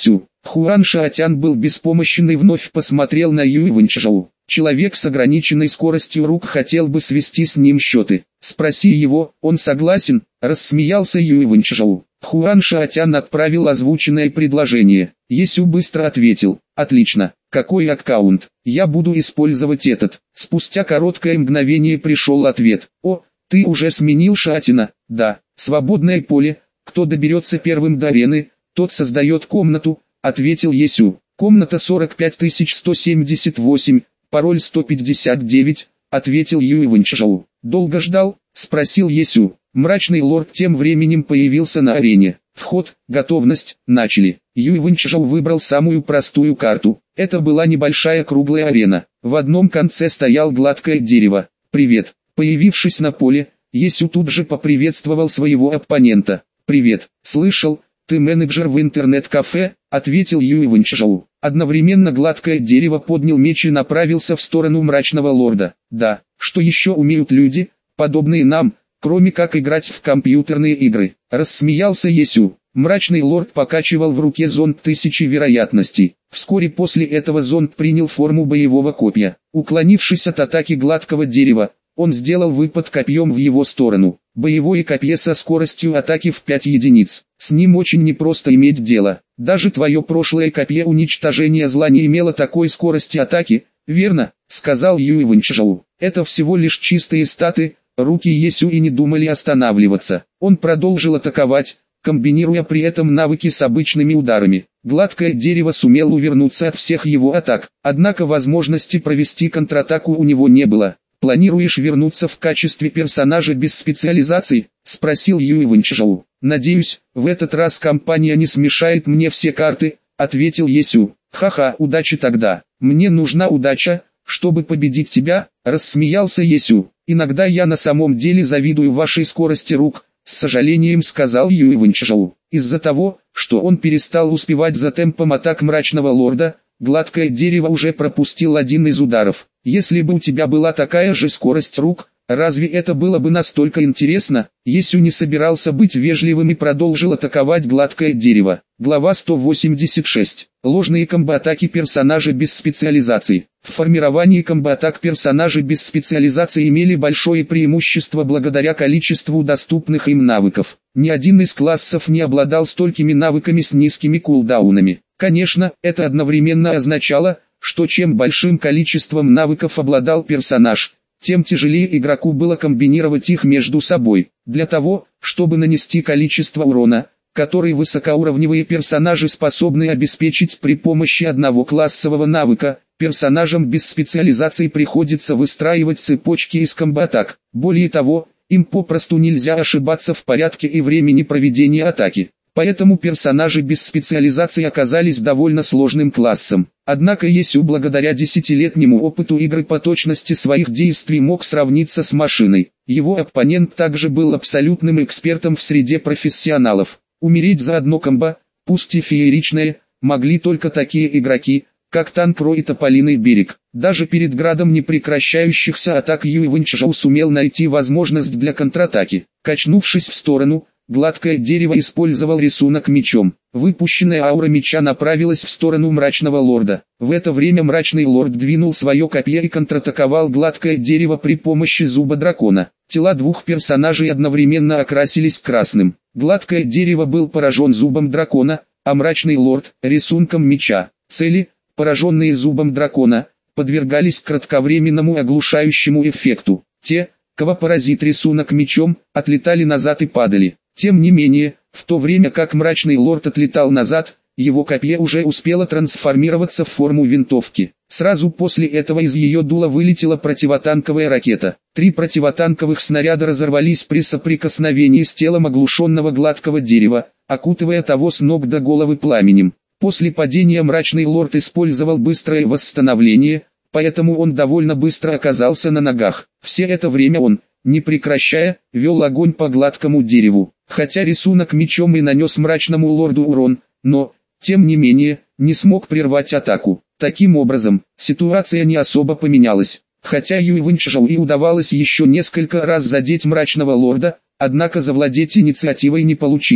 Хуан Шаотян был беспомощен и вновь посмотрел на Юй Вэньчжоу. Человек с ограниченной скоростью рук хотел бы свести с ним счеты. Спроси его, он согласен, рассмеялся Юй Вэньчжоу. Хуан Шаотян отправил озвученное предложение. Есю быстро ответил: отлично, какой аккаунт? Я буду использовать этот. Спустя короткое мгновение пришел ответ: о, ты уже сменил Шаотяна? Да, свободное поле, кто доберется первым до арены, тот создает комнату, ответил Есю. Комната сорок пять тысяч сто семьдесят восемь, пароль сто пятьдесят девять, ответил Юй Вэньчжоу. Долго ждал? Спросил Есю. Мрачный лорд тем временем появился на арене. Вход, готовность, начали. Юй Вэньчжоу выбрал самую простую карту. Это была небольшая круглая арена. В одном конце стоял гладкое дерево. «Привет». Появившись на поле, Есю тут же поприветствовал своего оппонента. «Привет, слышал, ты менеджер в интернет-кафе», — ответил Юй Вэньчжоу. Одновременно гладкое дерево поднял меч и направился в сторону мрачного лорда. «Да, что еще умеют люди, подобные нам, кроме как играть в компьютерные игры?» — рассмеялся Есю. Мрачный лорд покачивал в руке зонд тысячи вероятностей. Вскоре после этого зонд принял форму боевого копья. Уклонившись от атаки гладкого дерева, он сделал выпад копьем в его сторону. Боевое копье со скоростью атаки в пять единиц. С ним очень непросто иметь дело. Даже твое прошлое копье уничтожения зла не имело такой скорости атаки, верно? Сказал Юй Вэньчжоу. Это всего лишь чистые статы. Руки Есю и не думали останавливаться. Он продолжил атаковать, комбинируя при этом навыки с обычными ударами. Гладкое дерево сумело увернуться от всех его атак, однако возможности провести контратаку у него не было. «Планируешь вернуться в качестве персонажа без специализаций?» — спросил Юй Вэньчжоу. «Надеюсь, в этот раз компания не смешает мне все карты», — ответил Есю. «Ха-ха, удачи тогда. Мне нужна удача, чтобы победить тебя», — рассмеялся Есю. «Иногда я на самом деле завидую вашей скорости рук», — с сожалением сказал Юй Вэньчжоу. Из-за того, что он перестал успевать за темпом атак мрачного лорда, гладкое дерево уже пропустил один из ударов. «Если бы у тебя была такая же скорость рук, разве это было бы настолько интересно?» Есю не собирался быть вежливым и продолжил атаковать гладкое дерево. Глава сто восемьдесят шесть. Ложные комбо-атаки персонажей без специализации. В формировании комбо-атак персонажи без специализации имели большое преимущество благодаря количеству доступных им навыков. Ни один из классов не обладал столькими навыками с низкими кулдаунами. Конечно, это одновременно означало, что чем большим количеством навыков обладал персонаж, тем тяжелее игроку было комбинировать их между собой. Для того, чтобы нанести количество урона, который высокоуровневые персонажи способны обеспечить при помощи одного классового навыка, персонажам без специализации приходится выстраивать цепочки из комбо-атак. Более того, им попросту нельзя ошибаться в порядке и времени проведения атаки. Поэтому персонажи без специализации оказались довольно сложным классом. Однако Есю благодаря десятилетнему опыту игры по точности своих действий мог сравниться с машиной. Его оппонент также был абсолютным экспертом в среде профессионалов. Умереть за одно комбо, пусть и фееричное, могли только такие игроки, как Танкро и Тополиный берег. Даже перед градом непрекращающихся атак Юй Вэньчжоу сумел найти возможность для контратаки. Качнувшись в сторону, гладкое дерево использовал рисунок мечом. Выпущенная аура меча направилась в сторону мрачного лорда. В это время мрачный лорд двинул свое копье и контратаковал гладкое дерево при помощи зуба дракона. Тела двух персонажей одновременно окрасились красным. Гладкое дерево был поражен зубом дракона, а мрачный лорд — рисунком меча. Цели, пораженные зубом дракона, подвергались кратковременному оглушающему эффекту. Те, кого поразит рисунок мечом, отлетали назад и падали. Тем не менее, в то время как мрачный лорд отлетал назад, его копье уже успело трансформироваться в форму винтовки. Сразу после этого из ее дула вылетела противотанковая ракета. Три противотанковых снаряда разорвались при соприкосновении с телом оглушенного гладкого дерева, окутывая того с ног до головы пламенем. После падения мрачный лорд использовал быстрое восстановление, поэтому он довольно быстро оказался на ногах. Все это время он, не прекращая, вел огонь по гладкому дереву. Хотя рисунок мечом и нанес мрачному лорду урон, но, тем не менее, не смог прервать атаку. Таким образом, ситуация не особо поменялась. Хотя Юй Вэньчжоу и удавалось еще несколько раз задеть мрачного лорда, однако завладеть инициативой не получилось.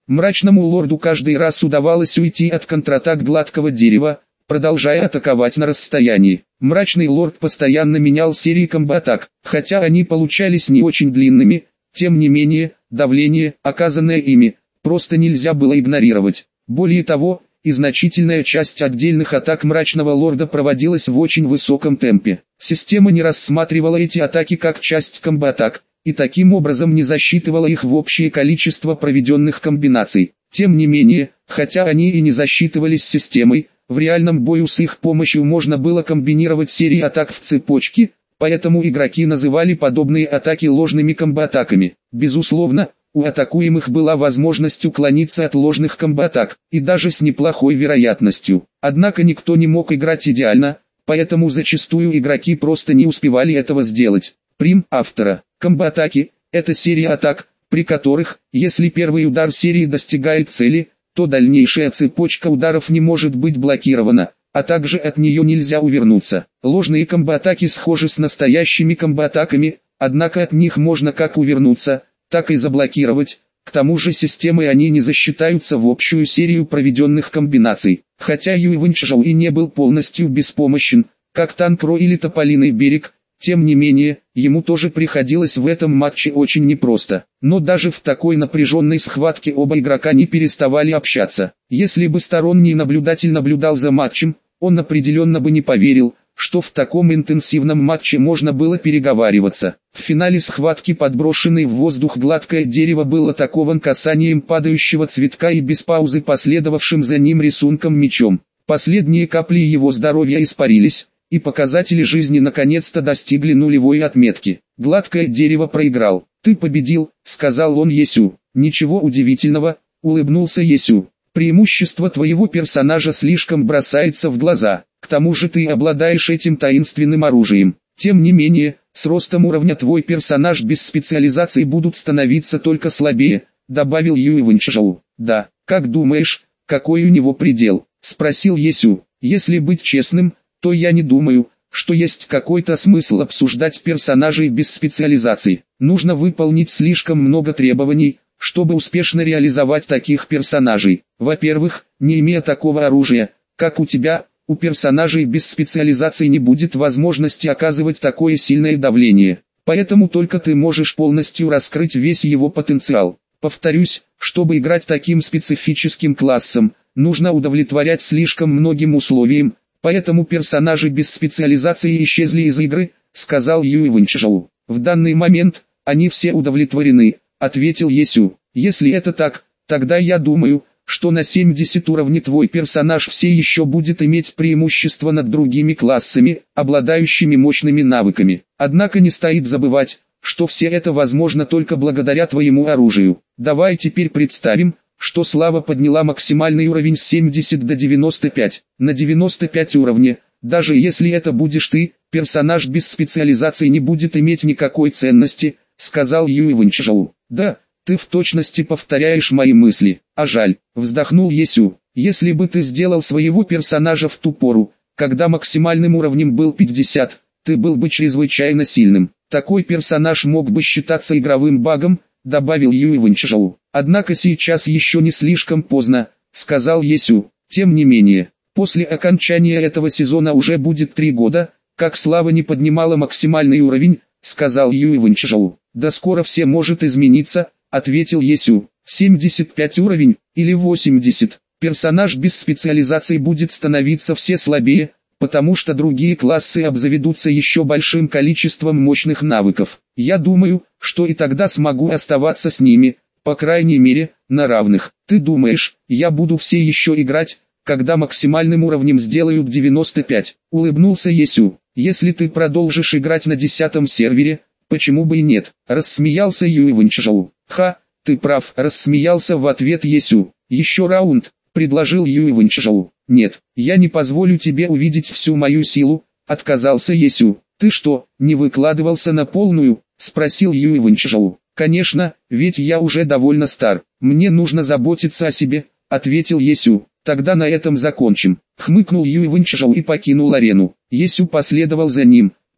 Мрачному лорду каждый раз удавалось уйти от контратак гладкого дерева, продолжая атаковать на расстоянии. Мрачный лорд постоянно менял серии комбо-атак, хотя они получались не очень длинными, тем не менее, давление, оказанное ими, просто нельзя было игнорировать. Более того, и значительная часть отдельных атак Мрачного Лорда проводилась в очень высоком темпе. Система не рассматривала эти атаки как часть комбо-атак, и таким образом не засчитывала их в общее количество проведенных комбинаций. Тем не менее, хотя они и не засчитывались системой, в реальном бою с их помощью можно было комбинировать серии атак в цепочке, поэтому игроки называли подобные атаки ложными комбо-атаками. Безусловно, у атакуемых была возможность уклониться от ложных комбо-атак, и даже с неплохой вероятностью. Однако никто не мог играть идеально, поэтому зачастую игроки просто не успевали этого сделать. Прим автора. Комбо-атаки – это серия атак, при которых, если первый удар серии достигает цели, то дальнейшая цепочка ударов не может быть блокирована, а также от нее нельзя увернуться. Ложные комбо-атаки схожи с настоящими комбо-атаками, однако от них можно как увернуться, так и заблокировать. К тому же системой они не засчитаются в общую серию проведенных комбинаций. Хотя Юй Вэньчжоу и не был полностью беспомощен, как Танкро или Тополиный берег, тем не менее, ему тоже приходилось в этом матче очень непросто. Но даже в такой напряженной схватке оба игрока не переставали общаться. Если бы сторонний наблюдатель наблюдал за матчем, он определенно бы не поверил, что в таком интенсивном матче можно было переговариваться. В финале схватки подброшенный в воздух гладкое дерево было атакован касанием падающего цветка и без паузы последовавшим за ним рисунком мечом. Последние капли его здоровья испарились, и показатели жизни наконец-то достигли нулевой отметки. Гладкое дерево проиграл. «Ты победил», — сказал он Есю. «Ничего удивительного», — улыбнулся Есю. «Преимущество твоего персонажа слишком бросается в глаза. К тому же ты обладаешь этим таинственным оружием. Тем не менее, с ростом уровня твой персонаж без специализации будут становиться только слабее», — добавил Юй Вэньчжоу. «Да, как думаешь, какой у него предел?» — спросил Есю. «Если быть честным, то я не думаю, что есть какой-то смысл обсуждать персонажей без специализации. Нужно выполнить слишком много требований, чтобы успешно реализовать таких персонажей. Во-первых, не имея такого оружия, как у тебя, у персонажей без специализации не будет возможности оказывать такое сильное давление. Поэтому только ты можешь полностью раскрыть весь его потенциал. Повторюсь, чтобы играть таким специфическим классом, нужно удовлетворять слишком многим условиям. Поэтому персонажи без специализации исчезли из игры», — сказал Юй Вэньчжоу. «В данный момент, они все удовлетворены», — ответил Есю. «Если это так, тогда я думаю, что на семьдесят уровне твой персонаж все еще будет иметь преимущество над другими классами, обладающими мощными навыками. Однако не стоит забывать, что все это возможно только благодаря твоему оружию. Давай теперь представим, что Слава подняла максимальный уровень с семидесяти до девяноста пяти, на девяносто пять уровне. Даже если это будешь ты, персонаж без специализации не будет иметь никакой ценности», — сказал Юй Вэньчжоу. «Да, ты в точности повторяешь мои мысли, а жаль», — вздохнул Есю. «Если бы ты сделал своего персонажа в ту пору, когда максимальным уровнем был пятьдесят, ты был бы чрезвычайно сильным. Такой персонаж мог бы считаться игровым багом», — добавил Юй Вэньчжоу. «Однако сейчас еще не слишком поздно», — сказал Есю. «Тем не менее, после окончания этого сезона уже будет три года, как Слава не поднимала максимальный уровень», — сказал Юй Вэньчжоу. «Да скоро все может измениться», — ответил Есю. «семьдесят пять уровень, или восемьдесят, персонаж без специализации будет становиться все слабее, потому что другие классы обзаведутся еще большим количеством мощных навыков. Я думаю, что и тогда смогу оставаться с ними, по крайней мере, на равных. Ты думаешь, я буду все еще играть, когда максимальным уровнем сделают девяносто пять?» — улыбнулся Есю. «Если ты продолжишь играть на десятом сервере, почему бы и нет?» — рассмеялся Юй Вэньчжоу. «Ха, ты прав», — рассмеялся в ответ Есю. «Еще раунд», — предложил Юй Вэньчжоу. «Нет, я не позволю тебе увидеть всю мою силу», — отказался Есю. «Ты что, не выкладывался на полную?» — спросил Юй Вэньчжоу. «Конечно, ведь я уже довольно стар. Мне нужно заботиться о себе», — ответил Есю. «Тогда на этом закончим», — хмыкнул Юй Вэньчжоу и покинул арену. Есю последовал за ним.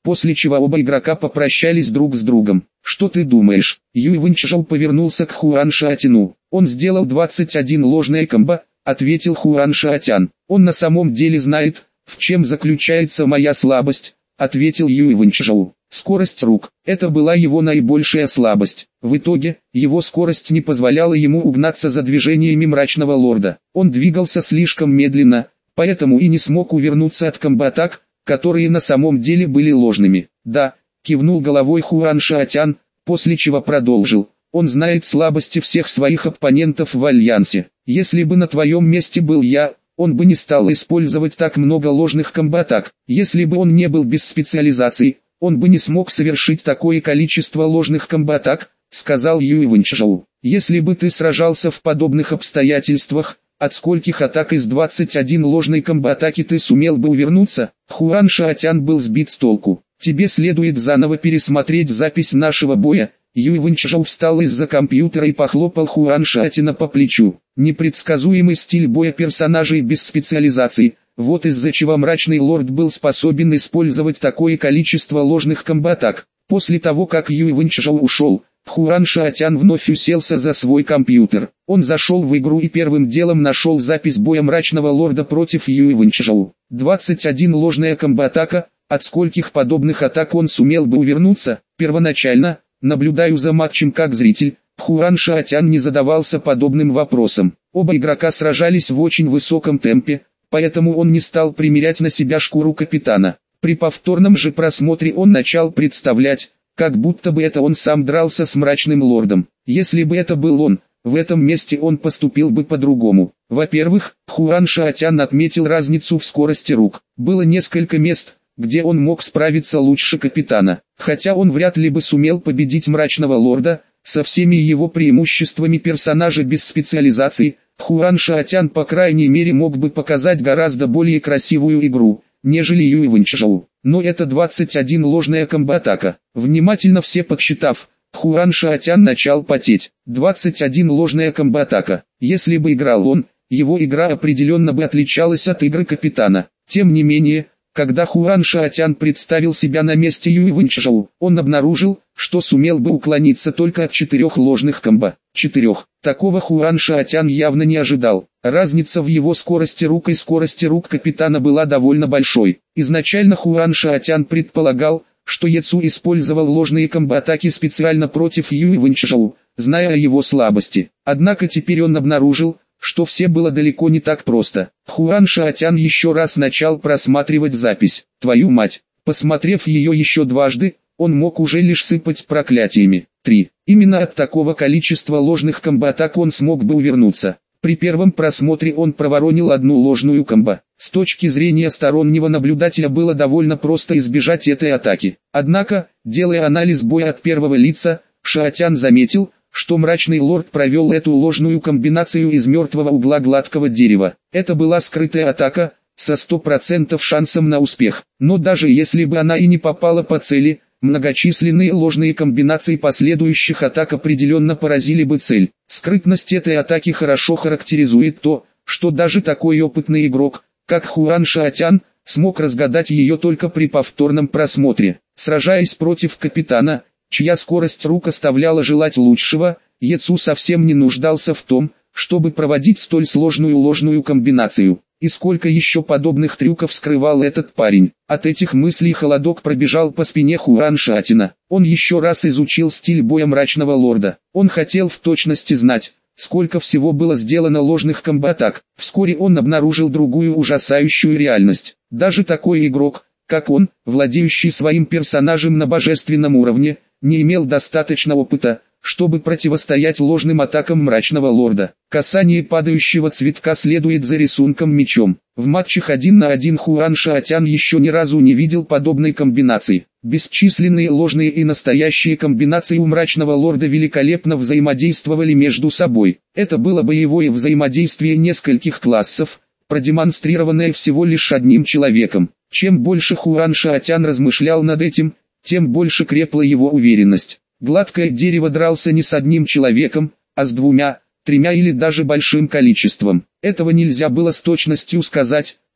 после чего оба игрока попрощались друг с другом. «Что ты думаешь?» Юй Вэньчжоу повернулся к Хуан Шаотяну. «Он сделал двадцать один ложное комбо», — ответил Хуан Шаотян. «Он на самом деле знает, в чем заключается моя слабость», — ответил Юй Вэньчжоу. Скорость рук – это была его наибольшая слабость. В итоге, его скорость не позволяла ему угнаться за движениями Мрачного Лорда. Он двигался слишком медленно, поэтому и не смог увернуться от комбо-атак, которые на самом деле были ложными. «Да», – кивнул головой Хуан Шаотян, после чего продолжил. «Он знает слабости всех своих оппонентов в Альянсе. Если бы на твоем месте был я, он бы не стал использовать так много ложных комбо-атак. Если бы он не был без специализации, он бы не смог совершить такое количество ложных комбо-атак», — сказал Юй Вэньчжоу. «Если бы ты сражался в подобных обстоятельствах, от скольких атак из двадцати одной ложной комбо-атаки ты сумел бы увернуться?» Хуан Шаотян был сбит с толку. «Тебе следует заново пересмотреть запись нашего боя». Юй Вэньчжоу встал из-за компьютера и похлопал Хуан Шаотяна по плечу. «Непредсказуемый стиль боя персонажей без специализации. Вот из-за чего Мрачный Лорд был способен использовать такое количество ложных комбо-атак». После того, как Юй Вэньчжоу ушел, Хуан Шаотян вновь уселся за свой компьютер. Он зашел в игру и первым делом нашел запись боя Мрачного Лорда против Юй Вэньчжоу. двадцать одна ложная комбо-атака, от скольких подобных атак он сумел бы увернуться? Первоначально, наблюдаю за матчем как зритель, Хуан Шаотян не задавался подобным вопросом. Оба игрока сражались в очень высоком темпе, поэтому он не стал примерять на себя шкуру капитана. При повторном же просмотре он начал представлять, как будто бы это он сам дрался с Мрачным Лордом. Если бы это был он, в этом месте он поступил бы по-другому. Во-первых, Хуан Шаотян отметил разницу в скорости рук. Было несколько мест, где он мог справиться лучше капитана. Хотя он вряд ли бы сумел победить Мрачного Лорда, со всеми его преимуществами персонажа без специализации, Хуан Шаотян по крайней мере мог бы показать гораздо более красивую игру, нежели Юй Вэньчжоу. Но это двадцать одна ложная комбо-атака. Внимательно все подсчитав, Хуан Шаотян начал потеть. двадцать одна ложная комбо-атака. Если бы играл он, его игра определенно бы отличалась от игры капитана. Тем не менее, когда Хуан Шаотян представил себя на месте Юй Вэньчжоу, он обнаружил, что сумел бы уклониться только от четырех ложных комбо. Четырех. Такого Хуан Шаотян явно не ожидал. Разница в его скорости рук и скорости рук капитана была довольно большой. Изначально Хуан Шаотян предполагал, что Яцу использовал ложные комбо-атаки специально против Юй Вэньчжоу, зная о его слабости. Однако теперь он обнаружил, что все было далеко не так просто. Хуан Шаотян еще раз начал просматривать запись. Твою мать! Посмотрев ее еще дважды, он мог уже лишь сыпать проклятиями. три. Именно от такого количества ложных комбо-атак он смог бы увернуться. При первом просмотре он проворонил одну ложную комбо. С точки зрения стороннего наблюдателя было довольно просто избежать этой атаки. Однако, делая анализ боя от первого лица, Шаотян заметил, что Мрачный Лорд провел эту ложную комбинацию из мертвого угла гладкого дерева. Это была скрытая атака, со сто процентов шансом на успех. Но даже если бы она и не попала по цели, многочисленные ложные комбинации последующих атак определенно поразили бы цель. Скрытность этой атаки хорошо характеризует то, что даже такой опытный игрок, как Хуан Шаотян, смог разгадать ее только при повторном просмотре. Сражаясь против капитана, чья скорость рук оставляла желать лучшего, Яцу совсем не нуждался в том, чтобы проводить столь сложную ложную комбинацию. И сколько еще подобных трюков скрывал этот парень. От этих мыслей холодок пробежал по спине Хуан Шаотяна. Он еще раз изучил стиль боя Мрачного Лорда. Он хотел в точности знать, сколько всего было сделано ложных комбо-атак. Вскоре он обнаружил другую ужасающую реальность. Даже такой игрок, как он, владеющий своим персонажем на божественном уровне, не имел достаточно опыта, чтобы противостоять ложным атакам Мрачного Лорда. Касание падающего цветка следует за рисунком мечом. В матчах один на один Хуан Шаотян еще ни разу не видел подобной комбинации. Бесчисленные ложные и настоящие комбинации у Мрачного Лорда великолепно взаимодействовали между собой. Это было боевое взаимодействие нескольких классов, продемонстрированное всего лишь одним человеком. Чем больше Хуан Шаотян размышлял над этим, тем больше крепла его уверенность. Гладкое дерево дрался не с одним человеком, а с двумя, тремя или даже большим количеством. Этого нельзя было с точностью сказать,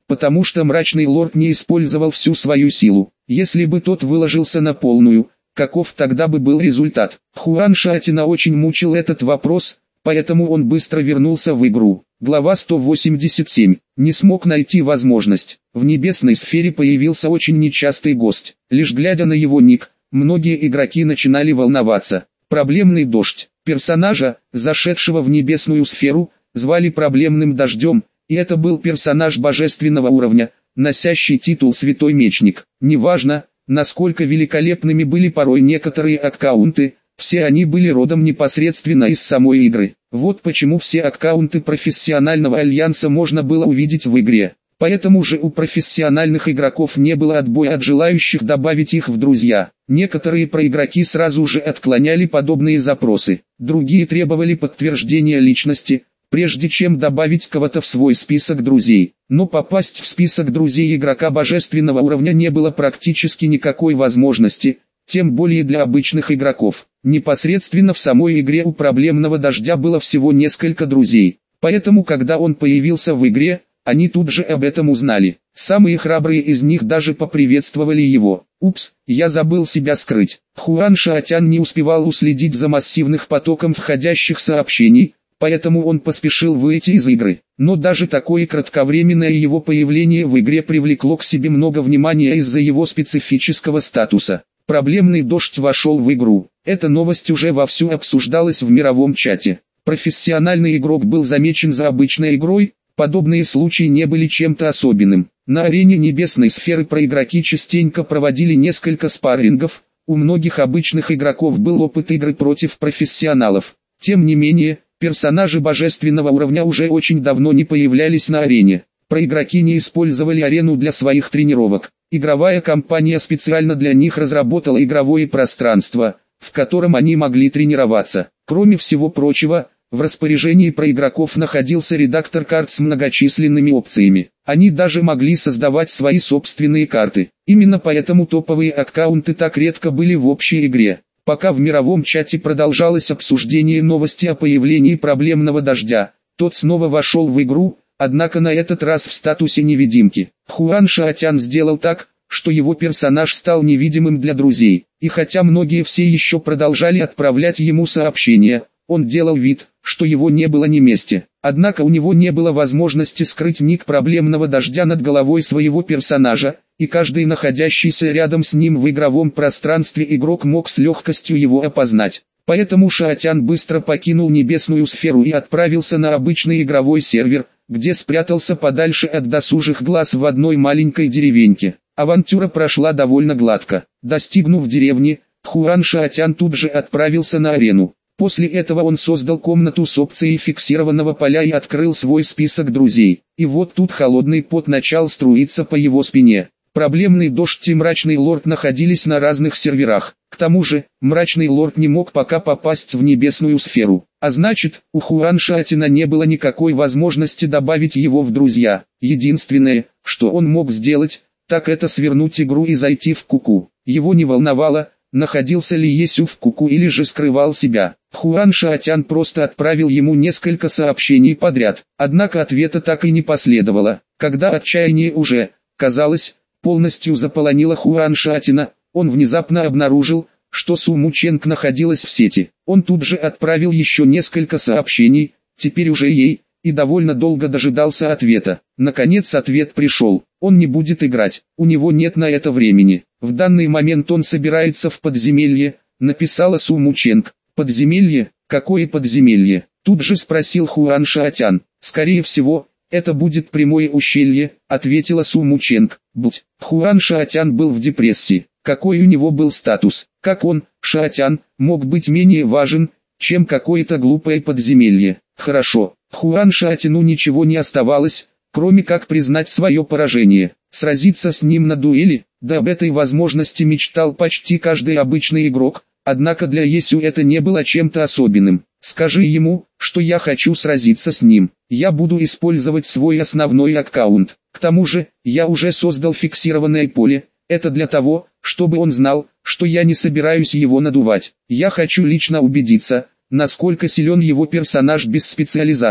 потому что мрачный лорд не использовал всю свою силу. Если бы тот выложился на полную, каков тогда бы был результат? Хуан Шаотяна очень мучил этот вопрос, поэтому он быстро вернулся в игру. Глава сто восемьдесят семь. Не смог найти возможность. В небесной сфере появился очень нечастый гость. Лишь глядя на его ник, многие игроки начинали волноваться. Проблемный дождь. Персонажа, зашедшего в небесную сферу, звали проблемным дождем, и это был персонаж божественного уровня, носящий титул Святой Мечник. Неважно, насколько великолепными были порой некоторые аккаунты, все они были родом непосредственно из самой игры. Вот почему все аккаунты профессионального альянса можно было увидеть в игре. Поэтому же у профессиональных игроков не было отбоя от желающих добавить их в друзья. Некоторые проигроки сразу же отклоняли подобные запросы, другие требовали подтверждения личности, прежде чем добавить кого-то в свой список друзей. Но попасть в список друзей игрока божественного уровня не было практически никакой возможности, тем более для обычных игроков. Непосредственно в самой игре у проблемного дождя было всего несколько друзей, поэтому когда он появился в игре, они тут же об этом узнали. Самые храбрые из них даже поприветствовали его. «Упс, я забыл себя скрыть». Хуан Шаотян не успевал уследить за массивным потоком входящих сообщений, поэтому он поспешил выйти из игры. Но даже такое кратковременное его появление в игре привлекло к себе много внимания из-за его специфического статуса. Проблемный дождь вошел в игру. Эта новость уже вовсю обсуждалась в мировом чате. Профессиональный игрок был замечен за обычной игрой, подобные случаи не были чем-то особенным. На арене небесной сферы проигроки частенько проводили несколько спаррингов, у многих обычных игроков был опыт игры против профессионалов. Тем не менее, персонажи божественного уровня уже очень давно не появлялись на арене. Проигроки не использовали арену для своих тренировок. Игровая компания специально для них разработала игровое пространство, в котором они могли тренироваться. Кроме всего прочего, в распоряжении проигроков находился редактор карт с многочисленными опциями. Они даже могли создавать свои собственные карты. Именно поэтому топовые аккаунты так редко были в общей игре. Пока в мировом чате продолжалось обсуждение новости о появлении проблемного дождя, тот снова вошел в игру, однако на этот раз в статусе невидимки. Хуан Шаотян сделал так, что его персонаж стал невидимым для друзей, и хотя многие все еще продолжали отправлять ему сообщения, он делал вид, что его не было на месте. Однако у него не было возможности скрыть ник проблемного дождя над головой своего персонажа, и каждый находящийся рядом с ним в игровом пространстве игрок мог с легкостью его опознать. Поэтому Шаотян быстро покинул небесную сферу и отправился на обычный игровой сервер, где спрятался подальше от досужих глаз в одной маленькой деревеньке. Авантюра прошла довольно гладко. Достигнув деревни, Хуан Шаотян тут же отправился на арену. После этого он создал комнату с опцией фиксированного поля и открыл свой список друзей. И вот тут холодный пот начал струиться по его спине. Проблемный дождь и мрачный лорд находились на разных серверах. К тому же, мрачный лорд не мог пока попасть в небесную сферу. А значит, у Хуан Шаотяна не было никакой возможности добавить его в друзья. Единственное, что он мог сделать, так это свернуть игру и зайти в Куку. Его не волновало, находился ли Есю в Куку или же скрывал себя. Хуан Шаотян просто отправил ему несколько сообщений подряд, однако ответа так и не последовало. Когда отчаяние уже, казалось, полностью заполонило Хуан Шаотяна, он внезапно обнаружил, что Су Мученг находилась в сети. Он тут же отправил еще несколько сообщений, теперь уже ей, и довольно долго дожидался ответа. Наконец ответ пришел. Он не будет играть, у него нет на это времени. В данный момент он собирается в подземелье, написала Су Мученг. Подземелье? Какое подземелье? Тут же спросил Хуан Шаотян. Скорее всего, это будет прямое ущелье, ответила Су Мученг. Будь. Хуан Шаотян был в депрессии. Какой у него был статус? Как он, Шаотян, мог быть менее важен, чем какое-то глупое подземелье? Хорошо. Хуан Шаотяну ничего не оставалось, кроме как признать свое поражение. Сразиться с ним на дуэли? Да об этой возможности мечтал почти каждый обычный игрок. Однако для Есю это не было чем-то особенным. Скажи ему, что я хочу сразиться с ним. Я буду использовать свой основной аккаунт. К тому же, я уже создал фиксированное поле. Это для того, чтобы он знал, что я не собираюсь его надувать. Я хочу лично убедиться, насколько силен его персонаж без специализации.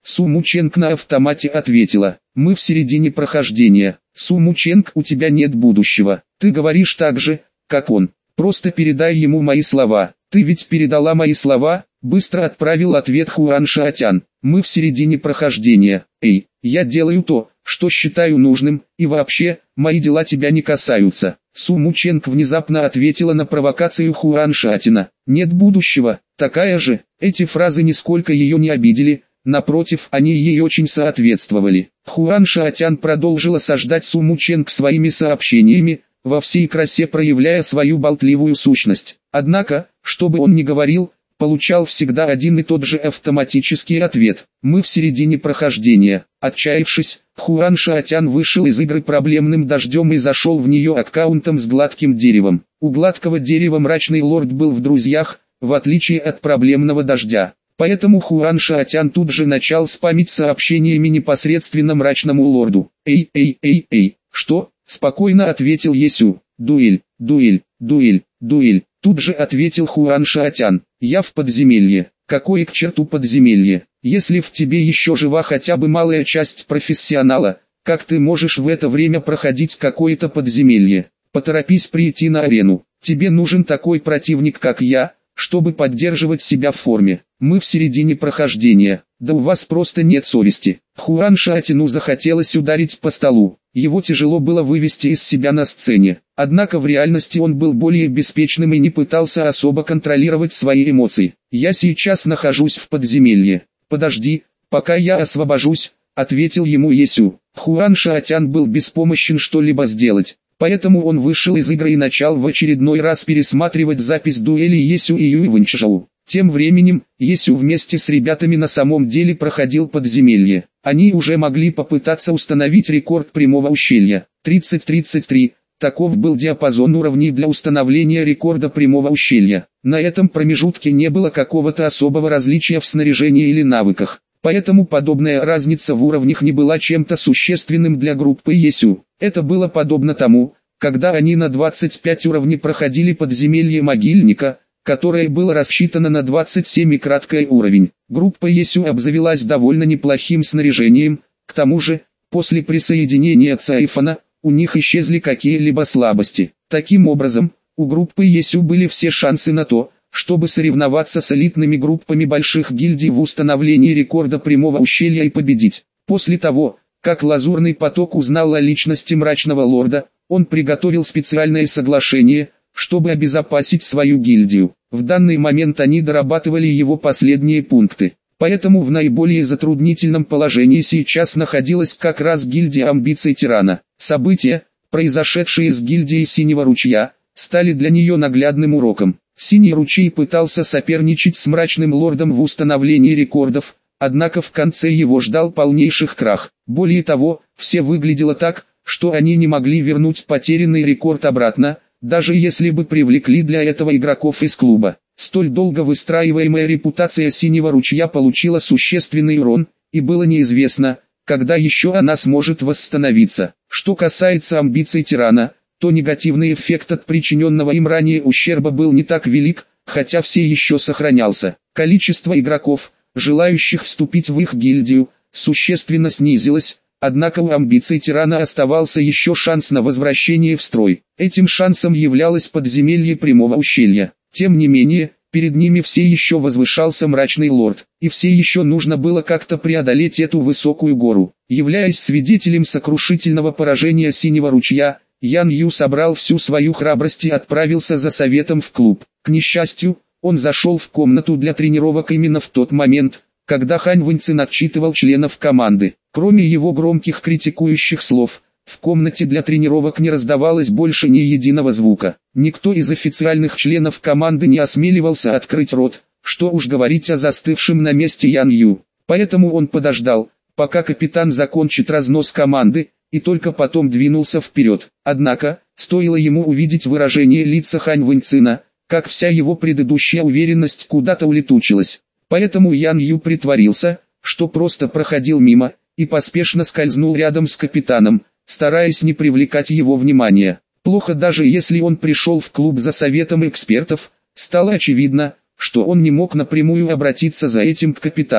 Су Мученг на автомате ответила. Мы в середине прохождения. Су Мученг, у тебя нет будущего. Ты говоришь так же, как он. Просто передай ему мои слова. Ты ведь передала мои слова? Быстро отправил ответ Хуан Шаотян. Мы в середине прохождения. Эй, я делаю то, что считаю нужным, и вообще, мои дела тебя не касаются. Су Мученг внезапно ответила на провокацию Хуан Шаотяна. Нет будущего, такая же. Эти фразы нисколько ее не обидели, напротив, они ей очень соответствовали. Хуан Шаотян продолжил осаждать Су Мученг своими сообщениями, во всей красе проявляя свою болтливую сущность. Однако, что бы он ни говорил, получал всегда один и тот же автоматический ответ. Мы в середине прохождения. Отчаявшись, Хуан Шаотян вышел из игры проблемным дождем и зашел в нее аккаунтом с гладким деревом. У гладкого дерева мрачный лорд был в друзьях, в отличие от проблемного дождя. Поэтому Хуан Шаотян тут же начал спамить сообщениями непосредственно мрачному лорду. «Эй, эй, эй, эй, что?» – спокойно ответил Есю. «Дуэль, дуэль, дуэль, дуэль». Тут же ответил Хуан Шаотян. «Я в подземелье». «Какое к черту подземелье? Если в тебе еще жива хотя бы малая часть профессионала, как ты можешь в это время проходить какое-то подземелье? Поторопись прийти на арену. Тебе нужен такой противник, как я, чтобы поддерживать себя в форме. Мы в середине прохождения. Да у вас просто нет совести». Хуан Шаотяну захотелось ударить по столу. Его тяжело было вывести из себя на сцене. Однако в реальности он был более беспечным и не пытался особо контролировать свои эмоции. «Я сейчас нахожусь в подземелье. Подожди, пока я освобожусь», — ответил ему Есю. Хуан Шаотян был беспомощен что-либо сделать. Поэтому он вышел из игры и начал в очередной раз пересматривать запись дуэли Есю и Юй Вэньчжоу. Тем временем, Есю вместе с ребятами на самом деле проходил подземелье. Они уже могли попытаться установить рекорд прямого ущелья. тридцать тридцать три. Таков был диапазон уровней для установления рекорда прямого ущелья. На этом промежутке не было какого-то особого различия в снаряжении или навыках. Поэтому подобная разница в уровнях не была чем-то существенным для группы Есю. Это было подобно тому, когда они на двадцать пять уровней проходили подземелье могильника, которое было рассчитано на двадцать семь и краткий уровень. Группа Есю обзавелась довольно неплохим снаряжением, к тому же, после присоединения Цайфана, у них исчезли какие-либо слабости. Таким образом, у группы Есю были все шансы на то, чтобы соревноваться с элитными группами больших гильдий в установлении рекорда прямого ущелья и победить. После того, как Лазурный поток узнал о личности мрачного лорда, он приготовил специальное соглашение, чтобы обезопасить свою гильдию. В данный момент они дорабатывали его последние пункты. Поэтому в наиболее затруднительном положении сейчас находилась как раз гильдия амбиций тирана. События, произошедшие с гильдией Синего Ручья, стали для нее наглядным уроком. Синий Ручей пытался соперничать с мрачным лордом в установлении рекордов, однако в конце его ждал полнейших крах. Более того, все выглядело так, что они не могли вернуть потерянный рекорд обратно, даже если бы привлекли для этого игроков из клуба. Столь долго выстраиваемая репутация Синего Ручья получила существенный урон, и было неизвестно, когда еще она сможет восстановиться. Что касается амбиций тирана, то негативный эффект от причиненного им ранее ущерба был не так велик, хотя все еще сохранялся. Количество игроков, желающих вступить в их гильдию, существенно снизилось, однако у амбиций тирана оставался еще шанс на возвращение в строй. Этим шансом являлось подземелье прямого ущелья. Тем не менее, перед ними все еще возвышался мрачный лорд, и все еще нужно было как-то преодолеть эту высокую гору. Являясь свидетелем сокрушительного поражения Синего Ручья, Ян Ю собрал всю свою храбрость и отправился за советом в клуб. К несчастью, он зашел в комнату для тренировок именно в тот момент, когда Хань Вэньцин отчитывал членов команды. Кроме его громких критикующих слов, в комнате для тренировок не раздавалось больше ни единого звука. Никто из официальных членов команды не осмеливался открыть рот, что уж говорить о застывшем на месте Ян Ю. Поэтому он подождал, пока капитан закончит разнос команды, и только потом двинулся вперед. Однако, стоило ему увидеть выражение лица Хань Вэньцина, как вся его предыдущая уверенность куда-то улетучилась. Поэтому Ян Ю притворился, что просто проходил мимо, и поспешно скользнул рядом с капитаном, стараясь не привлекать его внимания. Плохо даже если он пришел в клуб за советом экспертов, стало очевидно, что он не мог напрямую обратиться за этим к капитану.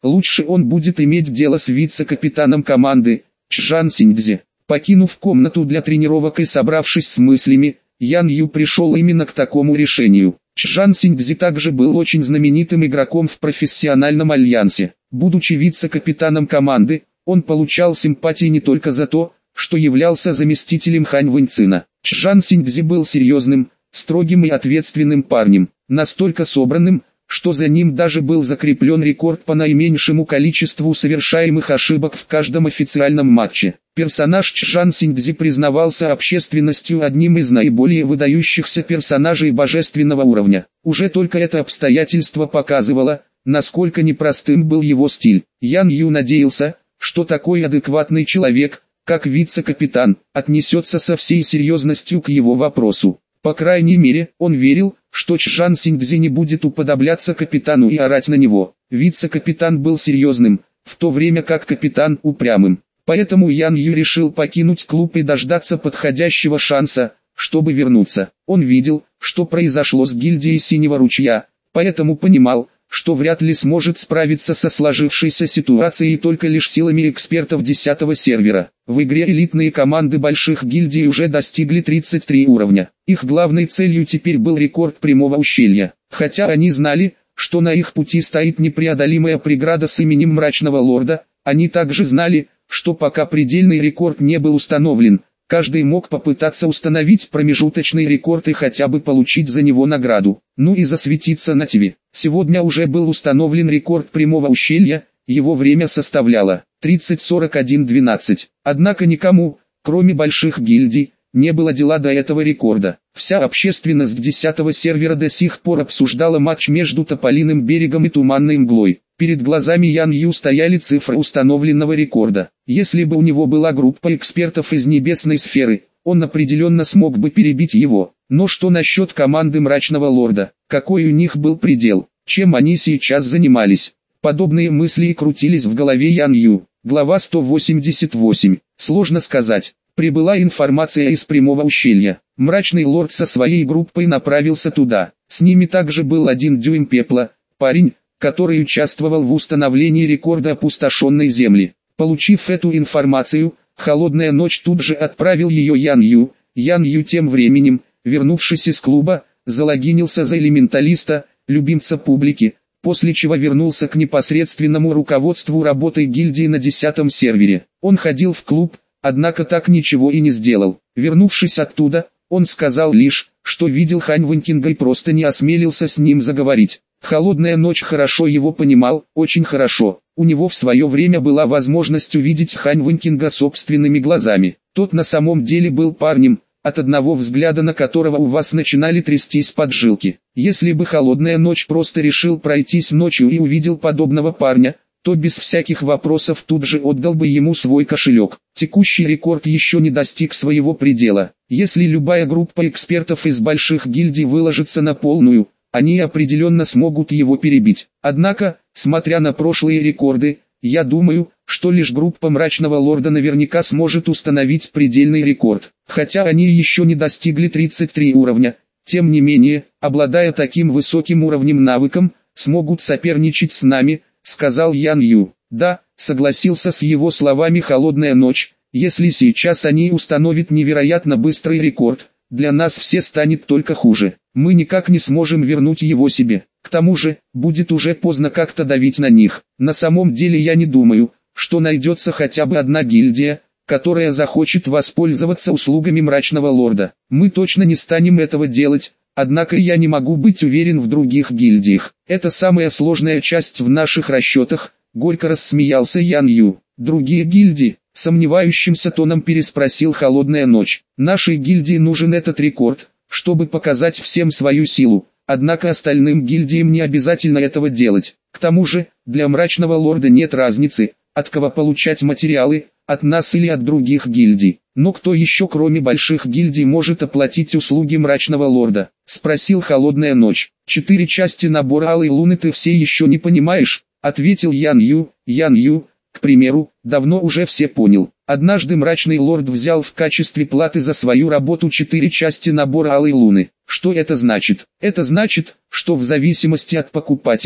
лучше он будет иметь дело с вице-капитаном команды, Чжан Синьцзи. Покинув комнату для тренировок и собравшись с мыслями, Ян Ю пришел именно к такому решению. Чжан Синьцзи также был очень знаменитым игроком в профессиональном альянсе. Будучи вице-капитаном команды, он получал симпатии не только за то, что являлся заместителем Хань Вэньцина. Чжан Синьцзи был серьезным, строгим и ответственным парнем, настолько собранным, что за ним даже был закреплен рекорд по наименьшему количеству совершаемых ошибок в каждом официальном матче. Персонаж Чжан Синьцзи признавался общественностью одним из наиболее выдающихся персонажей божественного уровня. Уже только это обстоятельство показывало, насколько непростым был его стиль. Ян Ю надеялся, что такой адекватный человек, как вице-капитан, отнесется со всей серьезностью к его вопросу. По крайней мере, он верил, что Чжан Синьцзи не будет уподобляться капитану и орать на него. Вице-капитан был серьезным, в то время как капитан упрямым. Поэтому Ян Ю решил покинуть клуб и дождаться подходящего шанса, чтобы вернуться. Он видел, что произошло с гильдией Синего Ручья, поэтому понимал, что вряд ли сможет справиться со сложившейся ситуацией только лишь силами экспертов десятого сервера. В игре элитные команды больших гильдий уже достигли тридцати трёх уровня. Их главной целью теперь был рекорд Прямого Ущелья. Хотя они знали, что на их пути стоит непреодолимая преграда с именем Мрачного Лорда, они также знали, что пока предельный рекорд не был установлен, каждый мог попытаться установить промежуточный рекорд и хотя бы получить за него награду. Ну и засветиться на ТВ. Сегодня уже был установлен рекорд Прямого Ущелья, его время составляло тридцать сорок один двенадцать. Однако никому, кроме больших гильдий, не было дела до этого рекорда. Вся общественность десятого сервера до сих пор обсуждала матч между Тополиным берегом и Туманной мглой. Перед глазами Ян Ю стояли цифры установленного рекорда. Если бы у него была группа экспертов из небесной сферы, он определенно смог бы перебить его. Но что насчет команды Мрачного Лорда? Какой у них был предел? Чем они сейчас занимались? Подобные мысли крутились в голове Ян Ю. Глава сто восемьдесят восемь. Сложно сказать. Прибыла информация из Прямого Ущелья. Мрачный Лорд со своей группой направился туда. С ними также был один дюйм пепла, парень, который участвовал в установлении рекорда опустошенной земли. Получив эту информацию, Холодная Ночь тут же отправил ее Ян Ю. Ян Ю тем временем, вернувшись из клуба, залогинился за элементалиста, любимца публики, после чего вернулся к непосредственному руководству работой гильдии на десятом сервере. Он ходил в клуб, однако так ничего и не сделал. Вернувшись оттуда, он сказал лишь, что видел Хань Вэньцина и просто не осмелился с ним заговорить. Холодная Ночь хорошо его понимал, очень хорошо. У него в свое время была возможность увидеть Хань Вэньцина собственными глазами. Тот на самом деле был парнем, от одного взгляда на которого у вас начинали трястись поджилки. Если бы Холодная Ночь просто решил пройтись ночью и увидел подобного парня, то без всяких вопросов тут же отдал бы ему свой кошелек. Текущий рекорд еще не достиг своего предела. Если любая группа экспертов из больших гильдий выложится на полную, они определенно смогут его перебить. Однако, смотря на прошлые рекорды, я думаю, что лишь группа Мрачного Лорда наверняка сможет установить предельный рекорд. Хотя они еще не достигли тридцати трёх уровня, тем не менее, обладая таким высоким уровнем навыком, смогут соперничать с нами, сказал Ян Ю. Да, согласился с его словами Холодная Ночь, если сейчас они установят невероятно быстрый рекорд, для нас все станет только хуже. Мы никак не сможем вернуть его себе. К тому же, будет уже поздно как-то давить на них. На самом деле я не думаю, что найдется хотя бы одна гильдия, которая захочет воспользоваться услугами Мрачного Лорда. Мы точно не станем этого делать, однако я не могу быть уверен в других гильдиях. Это самая сложная часть в наших расчетах, горько рассмеялся Ян Ю. Другие гильдии? Сомневающимся тоном переспросил Холодная Ночь. Нашей гильдии нужен этот рекорд, чтобы показать всем свою силу, однако остальным гильдиям не обязательно этого делать. К тому же, для Мрачного Лорда нет разницы, от кого получать материалы, от нас или от других гильдий. Но кто еще кроме больших гильдий может оплатить услуги Мрачного Лорда? Спросил Холодная Ночь. Четыре части набора Алой Луны ты все еще не понимаешь? Ответил Ян Ю. Ян Ю, к примеру, давно уже все понял. Однажды Мрачный Лорд взял в качестве платы за свою работу четыре части набора Алой Луны. Что это значит? Это значит, что в зависимости от покупателя,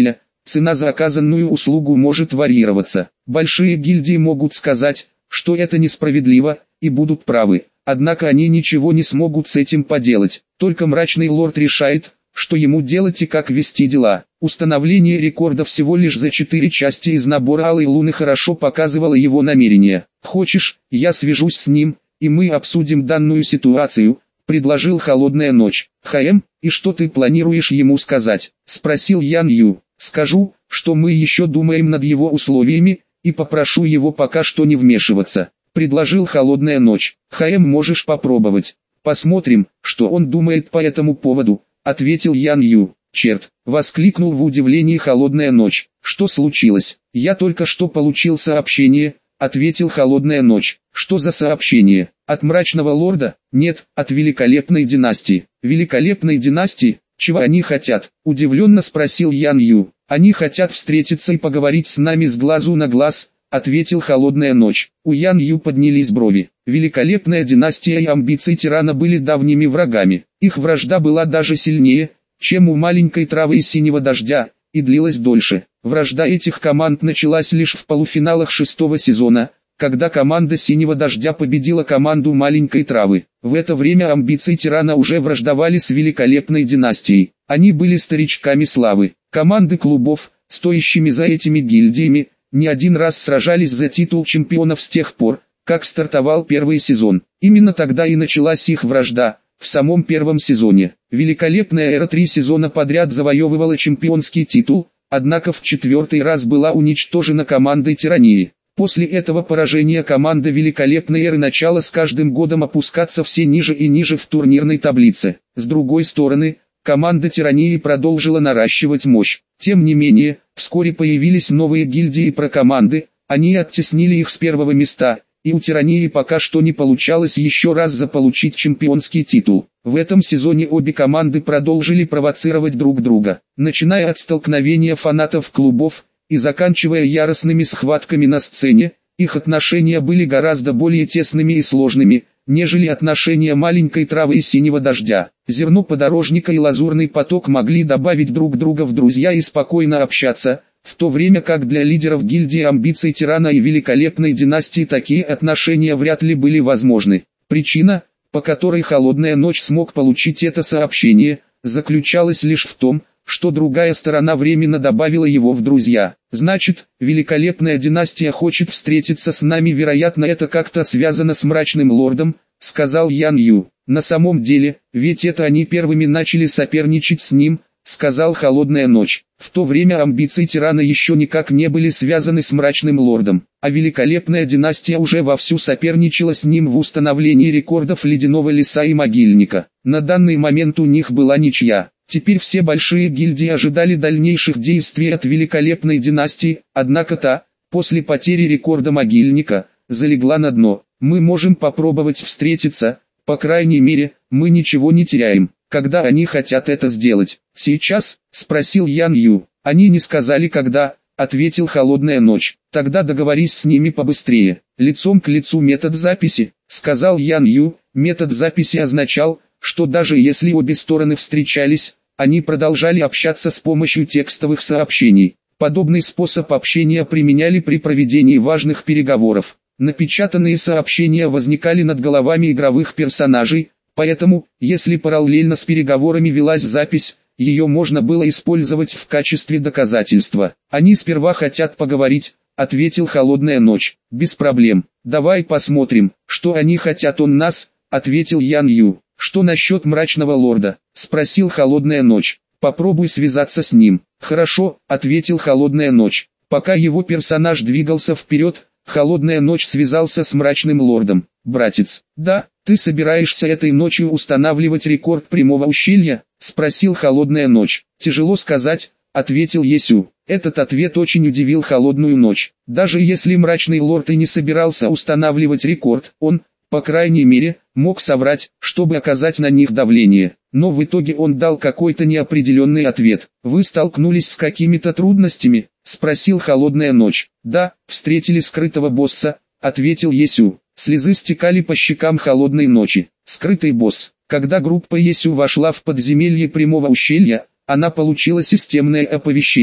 цена за оказанную услугу может варьироваться. Большие гильдии могут сказать, что это несправедливо, и будут правы, однако они ничего не смогут с этим поделать. Только Мрачный Лорд решает, что ему делать и как вести дела. Установление рекорда всего лишь за четыре части из набора Алой Луны хорошо показывало его намерения. «Хочешь, я свяжусь с ним, и мы обсудим данную ситуацию», — предложил Холодная Ночь. «Хаэм, и что ты планируешь ему сказать?» — спросил Ян Ю. «Скажу, что мы еще думаем над его условиями, и попрошу его пока что не вмешиваться», — предложил Холодная Ночь. «Хаэм, можешь попробовать. Посмотрим, что он думает по этому поводу», — ответил Ян Ю. «Черт!» — воскликнул в удивлении Холодная Ночь. «Что случилось?» «Я только что получил сообщение», — ответил Холодная Ночь. «Что за сообщение? От Мрачного Лорда?» «Нет, от Великолепной Династии». «Великолепной Династии? Чего они хотят?» — удивленно спросил Ян Ю. «Они хотят встретиться и поговорить с нами с глазу на глаз», — ответил Холодная Ночь. У Ян Ю поднялись брови. Великолепная Династия и амбиции тирана были давними врагами. Их вражда была даже сильнее, чем у маленькой травы и синего дождя, и длилась дольше. Вражда этих команд началась лишь в полуфиналах шестого сезона, когда команда синего дождя победила команду маленькой травы. В это время амбиции тирана уже враждовали с Великолепной Династией. Они были старичками славы. Команды клубов, стоящими за этими гильдиями, не один раз сражались за титул чемпионов с тех пор, как стартовал первый сезон. Именно тогда и началась их вражда. В самом первом сезоне Великолепная Эра три сезона подряд завоевывала чемпионский титул, однако в четвертый раз была уничтожена командой Тирании. После этого поражения команда Великолепной Эры начала с каждым годом опускаться все ниже и ниже в турнирной таблице. С другой стороны, команда Тирании продолжила наращивать мощь. Тем не менее, вскоре появились новые гильдии и прокоманды, они оттеснили их с первого места, и у Тирании пока что не получалось еще раз заполучить чемпионский титул. В этом сезоне обе команды продолжили провоцировать друг друга, начиная от столкновения фанатов клубов и заканчивая яростными схватками на сцене. Их отношения были гораздо более тесными и сложными, нежели отношения маленькой травы и синего дождя. Зерно подорожника и лазурный поток могли добавить друг друга в друзья и спокойно общаться, в то время как для лидеров гильдии амбиций тирана и Великолепной Династии такие отношения вряд ли были возможны. Причина, по которой Холодная Ночь смог получить это сообщение, заключалась лишь в том, что другая сторона временно добавила его в друзья. «Значит, Великолепная Династия хочет встретиться с нами, вероятно это как-то связано с Мрачным Лордом», — сказал Ян Ю. «На самом деле, ведь это они первыми начали соперничать с ним», — сказал Холодная Ночь. В то время амбиции тирана еще никак не были связаны с Мрачным Лордом, а Великолепная Династия уже вовсю соперничала с ним в установлении рекордов Ледяного Леса и Могильника. На данный момент у них была ничья. Теперь все большие гильдии ожидали дальнейших действий от Великолепной Династии, однако та, после потери рекорда Могильника, залегла на дно. «Мы можем попробовать встретиться, по крайней мере, мы ничего не теряем». «Когда они хотят это сделать?» «Сейчас?» — спросил Ян Ю. «Они не сказали когда», — ответил Холодная Ночь. «Тогда договорись с ними побыстрее». «Лицом к лицу метод записи», — сказал Ян Ю. Метод записи означал, что даже если обе стороны встречались, они продолжали общаться с помощью текстовых сообщений. Подобный способ общения применяли при проведении важных переговоров. Напечатанные сообщения возникали над головами игровых персонажей, поэтому, если параллельно с переговорами велась запись, ее можно было использовать в качестве доказательства. «Они сперва хотят поговорить», — ответил Холодная Ночь. «Без проблем. Давай посмотрим, что они хотят от нас», — ответил Ян Ю. «Что насчет Мрачного Лорда?» — спросил Холодная Ночь. «Попробуй связаться с ним». «Хорошо», — ответил Холодная Ночь. Пока его персонаж двигался вперед, Холодная Ночь связался с Мрачным Лордом. «Братец, да, ты собираешься этой ночью устанавливать рекорд Прямого Ущелья?» — спросил Холодная Ночь. «Тяжело сказать», — ответил Есю. Этот ответ очень удивил Холодную Ночь. Даже если Мрачный Лорд и не собирался устанавливать рекорд, он, по крайней мере, мог соврать, чтобы оказать на них давление. Но в итоге он дал какой-то неопределенный ответ. «Вы столкнулись с какими-то трудностями?» — спросил Холодная Ночь. «Да, встретили скрытого босса», — ответил Есю. Слезы стекали по щекам Холодной Ночи. Скрытый босс. Когда группа Есю вошла в подземелье Прямого Ущелья, она получила системное оповещение.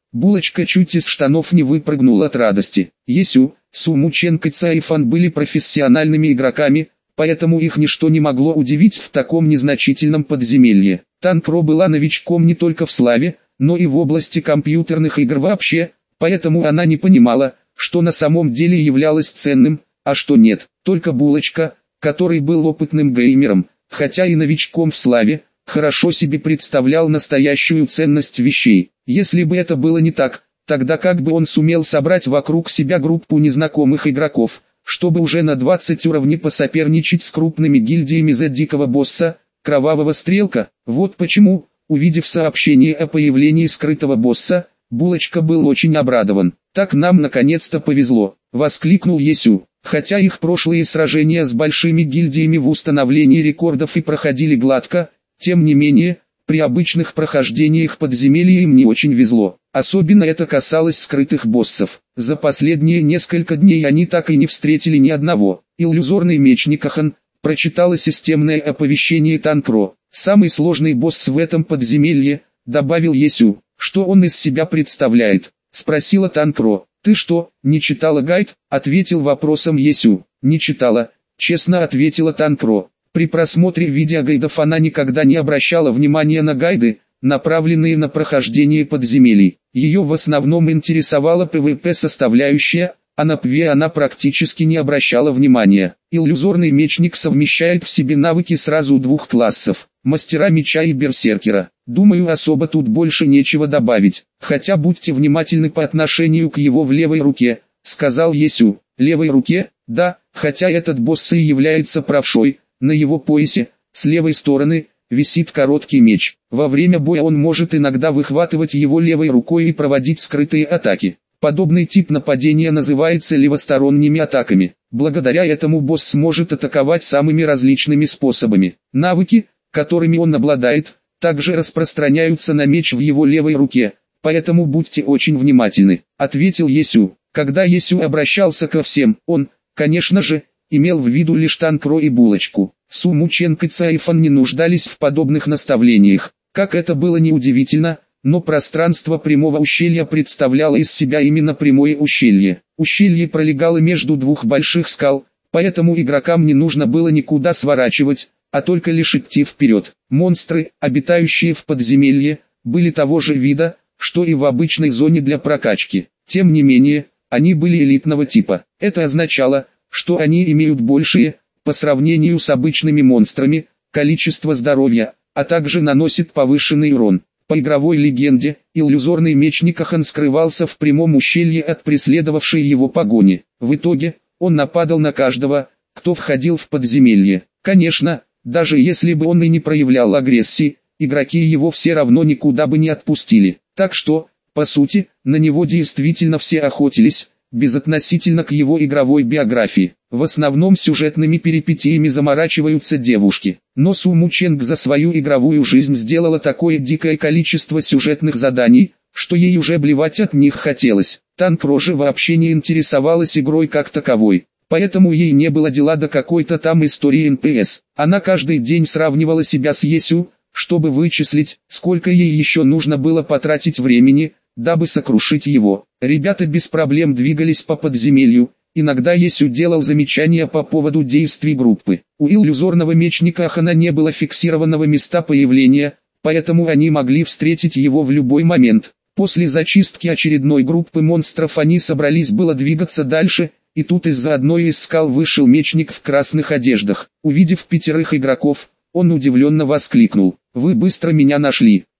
Булочка чуть из штанов не выпрыгнул от радости. Есю, Сумученко и Цаифан были профессиональными игроками, поэтому их ничто не могло удивить в таком незначительном подземелье. Танкро была новичком не только в славе, но и в области компьютерных игр вообще, поэтому она не понимала, что на самом деле являлось ценным, а что нет. Только Булочка, который был опытным геймером, хотя и новичком в славе, хорошо себе представлял настоящую ценность вещей. Если бы это было не так, тогда как бы он сумел собрать вокруг себя группу незнакомых игроков, чтобы уже на двадцать уровней посоперничать с крупными гильдиями за дикого босса, Кровавого Стрелка? Вот почему, увидев сообщение о появлении скрытого босса, Булочка был очень обрадован. «Так нам наконец-то повезло», — воскликнул Есю. Хотя их прошлые сражения с большими гильдиями в установлении рекордов и проходили гладко, тем не менее, при обычных прохождениях подземелья им не очень везло. Особенно это касалось скрытых боссов. За последние несколько дней они так и не встретили ни одного. Иллюзорный меч Никахан прочитала системное оповещение Танкро. «Самый сложный босс в этом подземелье», — добавил Есю. «Что он из себя представляет?» — спросила Танкро. «Ты что, не читала гайд?» — ответил вопросом Есю. «Не читала», — честно ответила Танкро. При просмотре видеогайдов она никогда не обращала внимания на гайды, направленные на прохождение подземелий. Ее в основном интересовала пэ вэ пэ-составляющая, а на пэ вэ она практически не обращала внимания. Иллюзорный мечник совмещает в себе навыки сразу двух классов – мастера меча и берсеркера. Думаю, особо тут больше нечего добавить, хотя будьте внимательны по отношению к его в левой руке, сказал Есю. Левой руке? Да, хотя этот босс и является правшой, на его поясе, с левой стороны, висит короткий меч. Во время боя он может иногда выхватывать его левой рукой и проводить скрытые атаки. Подобный тип нападения называется левосторонними атаками. Благодаря этому босс сможет атаковать самыми различными способами. Навыки, которыми он обладает, также распространяются на меч в его левой руке, поэтому будьте очень внимательны, ответил Есю. Когда Есю обращался ко всем, он, конечно же, имел в виду лишь Танкро и Булочку. Сумученко и Цаифан не нуждались в подобных наставлениях. Как это было неудивительно, но пространство прямого ущелья представляло из себя именно прямое ущелье. Ущелье пролегало между двух больших скал, поэтому игрокам не нужно было никуда сворачивать, а только лишь идти вперед. Монстры, обитающие в подземелье, были того же вида, что и в обычной зоне для прокачки. Тем не менее, они были элитного типа. Это означало, что они имеют большее, по сравнению с обычными монстрами, количество здоровья, а также наносят повышенный урон. По игровой легенде, иллюзорный меч Никахан скрывался в прямом ущелье от преследовавшей его погони. В итоге, он нападал на каждого, кто входил в подземелье. Конечно, даже если бы он и не проявлял агрессии, игроки его все равно никуда бы не отпустили. Так что, по сути, на него действительно все охотились, безотносительно к его игровой биографии. В основном сюжетными перипетиями заморачиваются девушки. Но Сумученко за свою игровую жизнь сделала такое дикое количество сюжетных заданий, что ей уже блевать от них хотелось. Танкро же вообще не интересовалась игрой как таковой. Поэтому ей не было дела до какой-то там истории эн пэ эс. Она каждый день сравнивала себя с Есю, чтобы вычислить, сколько ей еще нужно было потратить времени, дабы сокрушить его. Ребята без проблем двигались по подземелью, иногда Есю делал замечания по поводу действий группы. У иллюзорного мечника Ахана не было фиксированного места появления, поэтому они могли встретить его в любой момент. После зачистки очередной группы монстров они собрались было двигаться дальше, и тут из-за одной из скал вышел мечник в красных одеждах. Увидев пятерых игроков, он удивленно воскликнул: «Вы быстро меня нашли!»